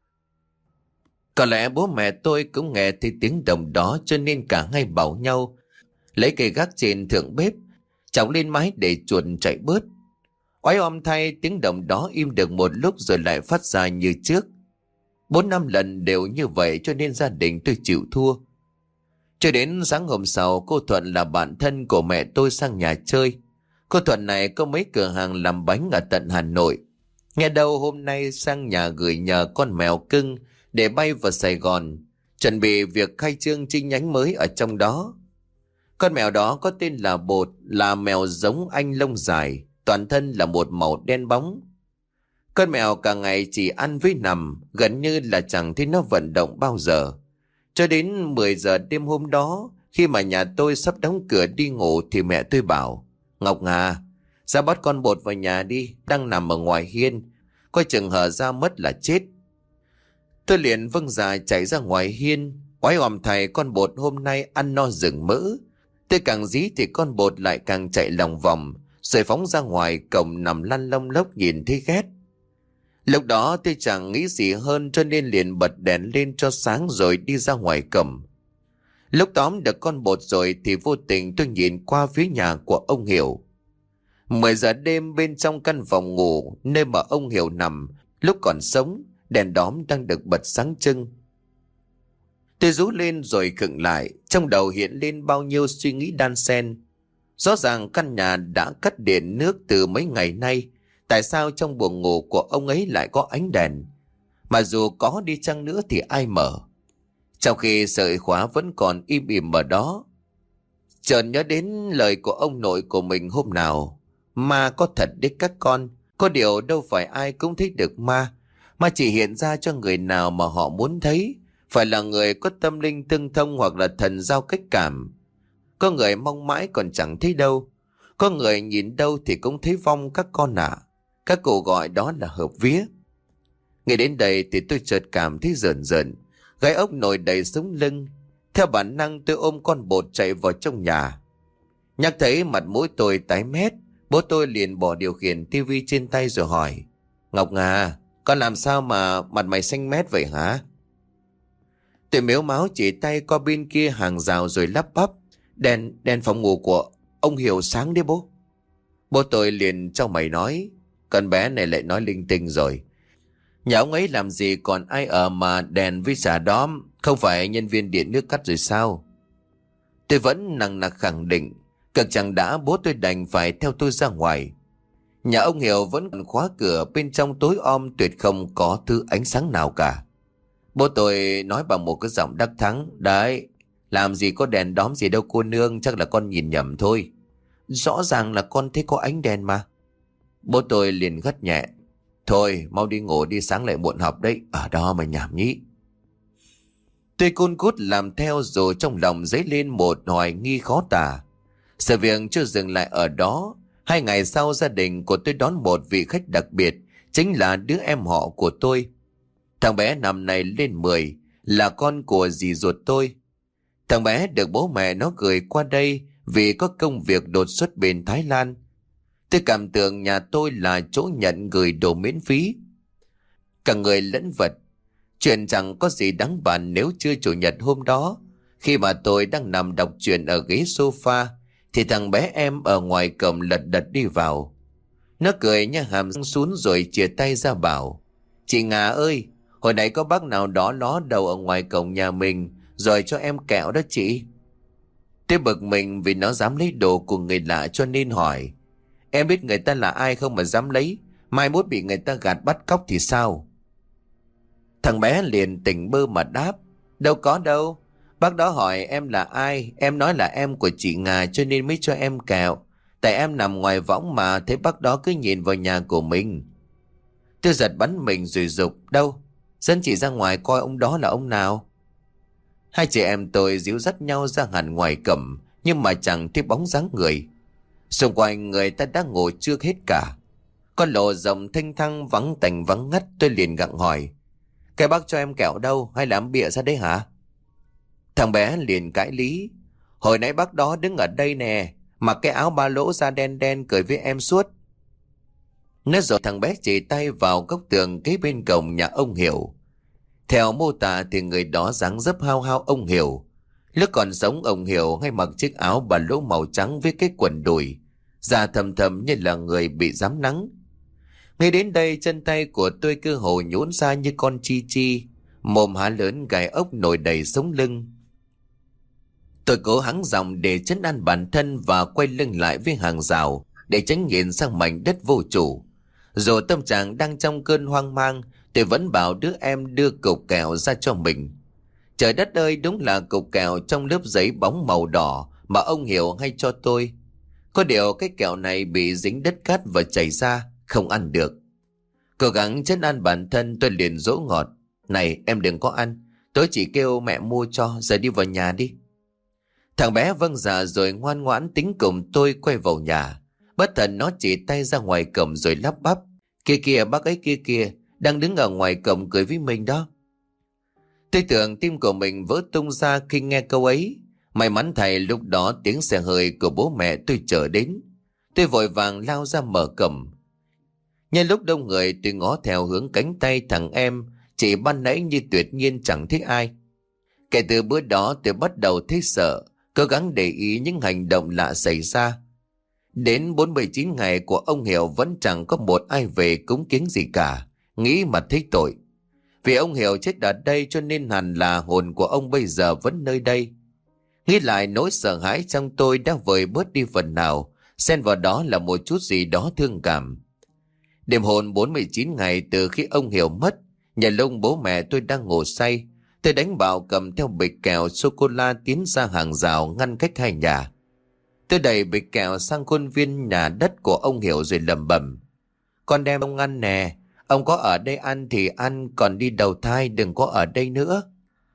Có lẽ bố mẹ tôi cũng nghe thấy tiếng động đó, cho nên cả hai bảo nhau lấy cây gác trên thượng bếp chọc lên mái để chuột chạy bớt. Oái oăm thay, tiếng động đó im được một lúc rồi lại phát ra như trước. 4-5 lần đều như vậy, cho nên gia đình tôi chịu thua. Cho đến sáng hôm sau, cô Thuận là bạn thân của mẹ tôi sang nhà chơi. Cô Thuận này có mấy cửa hàng làm bánh ở tận Hà Nội. Nghe đâu hôm nay sang nhà gửi nhờ con mèo cưng để bay vào Sài Gòn, chuẩn bị việc khai trương chi nhánh mới ở trong đó. Con mèo đó có tên là Bột, là mèo giống Anh lông dài, toàn thân là một màu đen bóng. Con mèo cả ngày chỉ ăn với nằm, gần như là chẳng thấy nó vận động bao giờ. Cho đến 10 giờ đêm hôm đó, khi mà nhà tôi sắp đóng cửa đi ngủ thì mẹ tôi bảo: Ngọc à, ra bắt con Bột vào nhà đi, đang nằm ở ngoài hiên, coi chừng hở ra mất là chết. Tôi liền vâng dạ chạy ra ngoài hiên. Oái oăm thầy, con Bột hôm nay ăn no rừng mỡ. Tôi càng dí thì con Bột lại càng chạy lòng vòng, rồi phóng ra ngoài cổng nằm lăn lông lốc nhìn thấy ghét. Lúc đó tôi chẳng nghĩ gì hơn, cho nên liền bật đèn lên cho sáng rồi đi ra ngoài cổng. Lúc tóm được con Bột rồi thì vô tình tôi nhìn qua phía nhà của ông Hiểu. 10 giờ đêm, bên trong căn phòng ngủ nơi mà ông Hiểu nằm lúc còn sống, đèn đóm đang được bật sáng trưng. Tôi rú lên rồi khựng lại, trong đầu hiện lên bao nhiêu suy nghĩ đan xen. Rõ ràng căn nhà đã cắt điện nước từ mấy ngày nay, tại sao trong buồng ngủ của ông ấy lại có ánh đèn? Mà dù có đi chăng nữa thì ai mở? Trong khi sợi khóa vẫn còn im ỉm ở đó. Chợt nhớ đến lời của ông nội của mình hôm nào: ma có thật đấy các con, có điều đâu phải ai cũng thấy được ma. Ma chỉ hiện ra cho người nào mà họ muốn thấy, phải là người có tâm linh tương thông hoặc là thần giao cách cảm. Có người mong mãi còn chẳng thấy đâu, có người nhìn đâu thì cũng thấy vong các con ạ. Các cụ gọi đó là hợp vía. Nghe đến đây thì tôi chợt cảm thấy rờn rợn, gáy ốc nổi đầy sống lưng. Theo bản năng tôi ôm con Bột chạy vào trong nhà. Nhắc thấy mặt mũi tôi tái mét, bố tôi liền bỏ điều khiển tivi trên tay rồi hỏi: Ngọc à, con làm sao mà mặt mày xanh mét vậy hả? Tôi mếu máo chỉ tay qua bên kia hàng rào rồi lắp bắp: Đèn phòng ngủ của ông Hiểu sáng đấy bố. Bố tôi liền trao mày nói: Con bé này lại nói linh tinh rồi. Nhà ông ấy làm gì còn ai ở mà đèn với xà đóm, không phải nhân viên điện nước cắt rồi sao? Tôi vẫn nằng nặc khẳng định. Cực chẳng đã, bố tôi đành phải theo tôi ra ngoài. Nhà ông Hiểu vẫn còn khóa cửa, bên trong tối om tuyệt không có thứ ánh sáng nào cả. Bố tôi nói bằng một cái giọng đắc thắng: Đấy, làm gì có đèn đóm gì đâu cô nương, chắc là con nhìn nhầm thôi. Rõ ràng là con thấy có ánh đèn mà. Bố tôi liền gắt nhẹ: Thôi mau đi ngủ đi, sáng lại muộn học đấy, ở đó mà nhảm nhí. Tôi cun cút làm theo, rồi trong lòng dấy lên một hoài nghi khó tả. Sự việc chưa dừng lại ở đó. 2 ngày sau, gia đình của tôi đón một vị khách đặc biệt, chính là đứa em họ của tôi. Thằng bé năm nay lên 10, là con của dì ruột tôi. Thằng bé được bố mẹ nó gửi qua đây vì có công việc đột xuất bên Thái Lan. Tôi cảm tưởng nhà tôi là chỗ nhận gửi đồ miễn phí. Cả người lẫn vật. Chuyện chẳng có gì đáng bàn nếu chưa chủ nhật hôm đó, khi mà tôi đang nằm đọc truyện ở ghế sofa, thì thằng bé em ở ngoài cổng lật đật đi vào. Nó cười nha hàm răng sún rồi chìa tay ra bảo: Chị Ngà ơi, hồi nãy có bác nào đó ló đầu ở ngoài cổng nhà mình rồi cho em kẹo đó chị. Tôi bực mình vì nó dám lấy đồ của người lạ cho nên hỏi: Em biết người ta là ai không mà dám lấy? Mai mốt bị người ta gạt bắt cóc thì sao? Thằng bé liền tỉnh bơ mà đáp: Đâu có đâu. Bác đó hỏi em là ai, em nói là em của chị Ngà cho nên mới cho em kẹo. Tại em nằm ngoài võng mà thấy bác đó cứ nhìn vào nhà của mình. Tôi giật bắn mình rồi dục: Đâu? Dẫn chị ra ngoài coi ông đó là ông nào. Hai chị em tôi díu dắt nhau ra hẳn ngoài cổng, nhưng mà chẳng thấy bóng dáng người. Xung quanh người ta đã ngủ trước hết cả. Con lộ rộng thênh thang vắng tành vắng ngắt, tôi liền gặng hỏi: cái bác cho em kẹo đâu, hay làm bịa ra đấy hả? Thằng bé liền cãi lý: hồi nãy bác đó đứng ở đây nè, mặc cái áo ba lỗ da đen đen cười với em suốt. Nói rồi thằng bé chỉ tay vào góc tường kế bên cổng nhà ông Hiểu. Theo mô tả thì người đó dáng dấp hao hao ông Hiểu. Lúc còn sống ông Hiểu hay mặc chiếc áo ba lỗ màu trắng với cái quần đùi, da thầm thầm như là người bị rám nắng. Ngay đến đây chân tay của tôi cứ hồ nhũn ra như con chi chi, mồm há lớn gai ốc nổi đầy sống lưng. Tôi cố hắng giọng để trấn an bản thân và quay lưng lại với hàng rào để tránh nhìn sang mảnh đất vô chủ. Dù tâm trạng đang trong cơn hoang mang, tôi vẫn bảo đứa em đưa cục kẹo ra cho mình. Trời đất ơi, đúng là cục kẹo trong lớp giấy bóng màu đỏ mà ông Hiểu hay cho tôi. Có điều cái kẹo này bị dính đất cát và chảy ra, không ăn được. Cố gắng trấn an bản thân, tôi liền dỗ ngọt: này em đừng có ăn, tôi chỉ kêu mẹ mua cho, giờ đi vào nhà đi. Thằng bé vâng dạ rồi ngoan ngoãn tính cùng tôi quay vào nhà. Bất thần nó chỉ tay ra ngoài cổng rồi lắp bắp: kia kìa, bác ấy kia kìa, đang đứng ở ngoài cổng cười với mình đó. Tôi tưởng tim của mình vỡ tung ra khi nghe câu ấy. May mắn thay lúc đó tiếng xe hơi của bố mẹ tôi chở đến. Tôi vội vàng lao ra mở cổng. Nhân lúc đông người, tôi ngó theo hướng cánh tay thằng em chỉ ban nãy như tuyệt nhiên chẳng thấy ai. Kể từ bữa đó tôi bắt đầu thấy sợ, cố gắng để ý những hành động lạ xảy ra. Đến 49 ngày của ông Hiểu vẫn chẳng có một ai về cúng kiến gì cả, nghĩ mà thấy tội. Vì ông Hiểu chết ở đây cho nên hẳn là hồn của ông bây giờ vẫn nơi đây. Nghĩ lại nỗi sợ hãi trong tôi đã vơi bớt đi phần nào, xen vào đó là một chút gì đó thương cảm. Đêm hôn 49 ngày từ khi ông Hiểu mất, nhà lông bố mẹ tôi đang ngủ say. Tôi đánh bạo cầm theo bịch kẹo sô-cô-la tiến ra hàng rào ngăn cách hai nhà. Tôi đẩy bịch kẹo sang khuôn viên nhà đất của ông Hiểu rồi lẩm bẩm: con đem ông ăn nè, ông có ở đây ăn thì ăn, còn đi đầu thai đừng có ở đây nữa.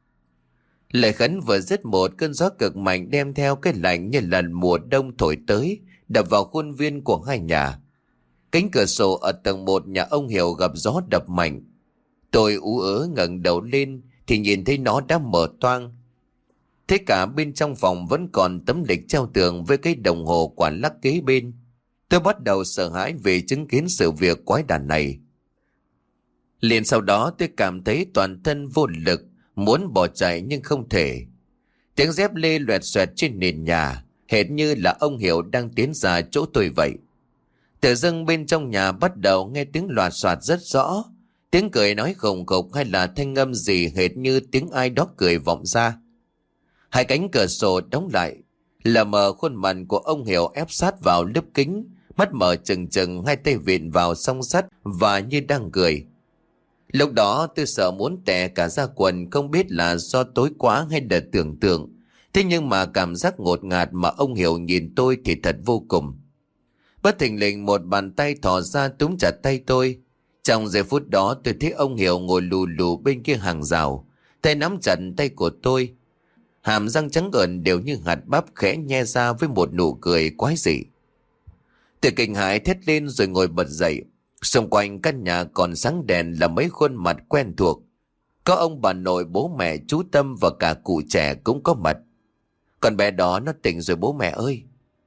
Lời khấn vừa dứt, một cơn gió cực mạnh đem theo cái lạnh như lần mùa đông thổi tới, đập vào khuôn viên của hai nhà. Cánh cửa sổ ở tầng 1 nhà ông Hiểu gặp gió đập mạnh. Tôi ú ớ ngẩng đầu lên thì nhìn thấy nó đã mở toang. Thế cả bên trong phòng vẫn còn tấm lịch treo tường với cái đồng hồ quả lắc kế bên. Tôi bắt đầu sợ hãi vì chứng kiến sự việc quái đản này. Liền sau đó tôi cảm thấy toàn thân vô lực, muốn bỏ chạy nhưng không thể. Tiếng dép lê loẹt xoẹt trên nền nhà, hệt như là ông Hiểu đang tiến ra chỗ tôi vậy. Tự dưng bên trong nhà bắt đầu nghe tiếng loạt soạt rất rõ. Tiếng cười nói khùng khục hay là thanh âm gì hệt như tiếng ai đó cười vọng ra. Hai cánh cửa sổ đóng lại, lờ mờ khuôn mặt của ông Hiểu ép sát vào lớp kính, mắt mở trừng trừng, hai tay vịn vào song sắt và như đang cười. Lúc đó tôi sợ muốn tè cả ra quần, không biết là do tối quá hay là tưởng tượng. Thế nhưng mà cảm giác ngột ngạt mà ông Hiểu nhìn tôi thì thật vô cùng. Bất thình lình một bàn tay thò ra túm chặt tay tôi. Trong giây phút đó tôi thấy ông Hiểu ngồi lù lù bên kia hàng rào, tay nắm chặt tay của tôi. Hàm răng trắng ợn đều như hạt bắp khẽ nhe ra với một nụ cười quái dị. Tôi kinh hãi thét lên rồi ngồi bật dậy. Xung quanh căn nhà còn sáng đèn là mấy khuôn mặt quen thuộc. Có ông bà nội, bố mẹ, chú Tâm và cả cụ trẻ cũng có mặt. Con bé đó nó tỉnh rồi bố mẹ ơi.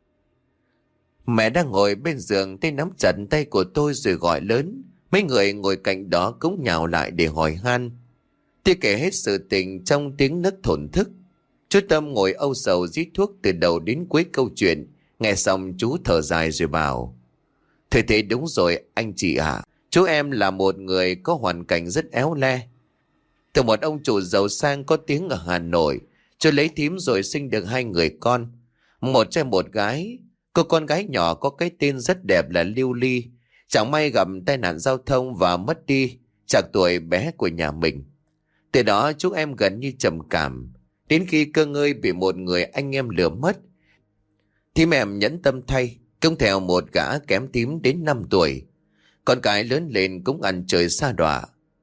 Mẹ đang ngồi bên giường, tay nắm chặt tay của tôi rồi gọi lớn. Mấy người ngồi cạnh đó cũng nhào lại để hỏi han. Tôi kể hết sự tình trong tiếng nấc thổn thức. Chú Tâm ngồi âu sầu rít thuốc từ đầu đến cuối câu chuyện. Nghe xong chú thở dài rồi bảo: Thế thế đúng rồi anh chị ạ. Chú em là một người có hoàn cảnh rất éo le. Từ một ông chủ giàu sang có tiếng ở Hà Nội, chú lấy thím rồi sinh được 2 người con, một trai một gái. Cô con gái nhỏ có cái tên rất đẹp là Lưu Ly. Chẳng may gặp tai nạn giao thông và mất đi chạc tuổi bé của nhà mình. Từ đó chú em gần như trầm cảm. Đến khi cơ ngơi bị một người anh em lừa mất, thím em nhẫn tâm thay, cũng theo một gã kém thím đến 5 tuổi. Con cái lớn lên cũng ăn chơi xa đọa.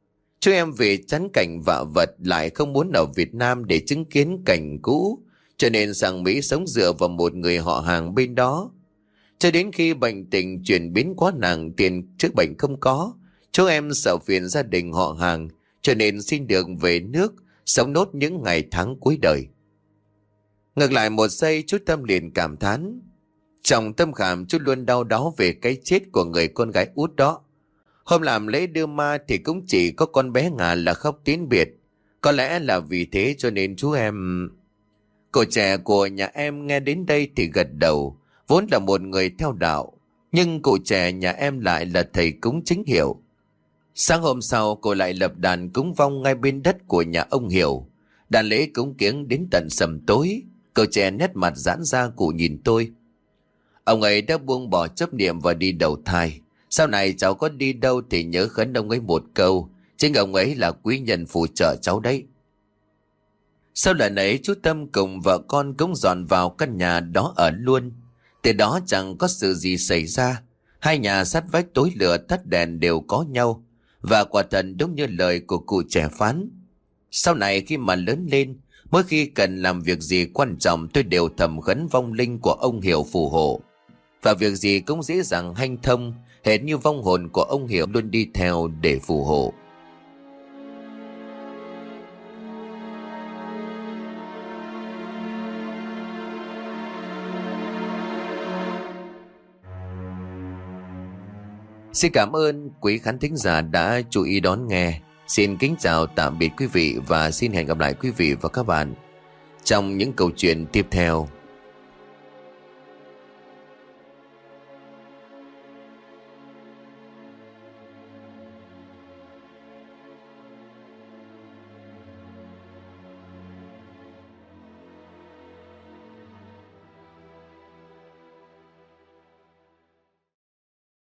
Chú em vì chán cảnh vạ vật lại không muốn ở Việt Nam để chứng kiến cảnh cũ, cho nên sang Mỹ sống dựa vào một người họ hàng bên đó. Cho đến khi bệnh tình chuyển biến quá nặng, tiền chữa bệnh không có, chú em sợ phiền gia đình họ hàng, cho nên xin được về nước, sống nốt những ngày tháng cuối đời. Ngược lại một giây, chú Tâm liền cảm thán. Trong tâm khảm chú luôn đau đáu về cái chết của người con gái út đó. Hôm làm lễ đưa ma thì cũng chỉ có con bé Ngà là khóc tín biệt. Có lẽ là vì thế cho nên chú em... Cậu trẻ của nhà em nghe đến đây thì gật đầu. Vốn là một người theo đạo, nhưng cậu trẻ nhà em lại là thầy cúng chính hiệu. Sáng hôm sau cô lại lập đàn cúng vong ngay bên đất của nhà ông Hiểu. Đàn lễ cúng kiếng đến tận sầm tối. Cậu trẻ nét mặt giãn ra cụ nhìn tôi. Ông ấy đã buông bỏ chấp niệm và đi đầu thai. Sau này cháu có đi đâu thì nhớ khấn ông ấy một câu. Chính ông ấy là quý nhân phù trợ cháu đấy. Sau lần ấy chú Tâm cùng vợ con cũng dọn vào căn nhà đó ở luôn. Từ đó chẳng có sự gì xảy ra. Hai nhà sát vách tối lửa tắt đèn đều có nhau. Và quả thật đúng như lời của cụ trẻ phán. Sau này khi mà lớn lên, mỗi khi cần làm việc gì quan trọng tôi đều thầm khấn vong linh của ông Hiểu phù hộ. Và việc gì cũng dễ dàng hanh thông, hệt như vong hồn của ông Hiểu luôn đi theo để phù hộ. Xin cảm ơn quý khán thính giả đã chú ý đón nghe. Xin kính chào tạm biệt quý vị và xin hẹn gặp lại quý vị và các bạn trong những câu chuyện tiếp theo.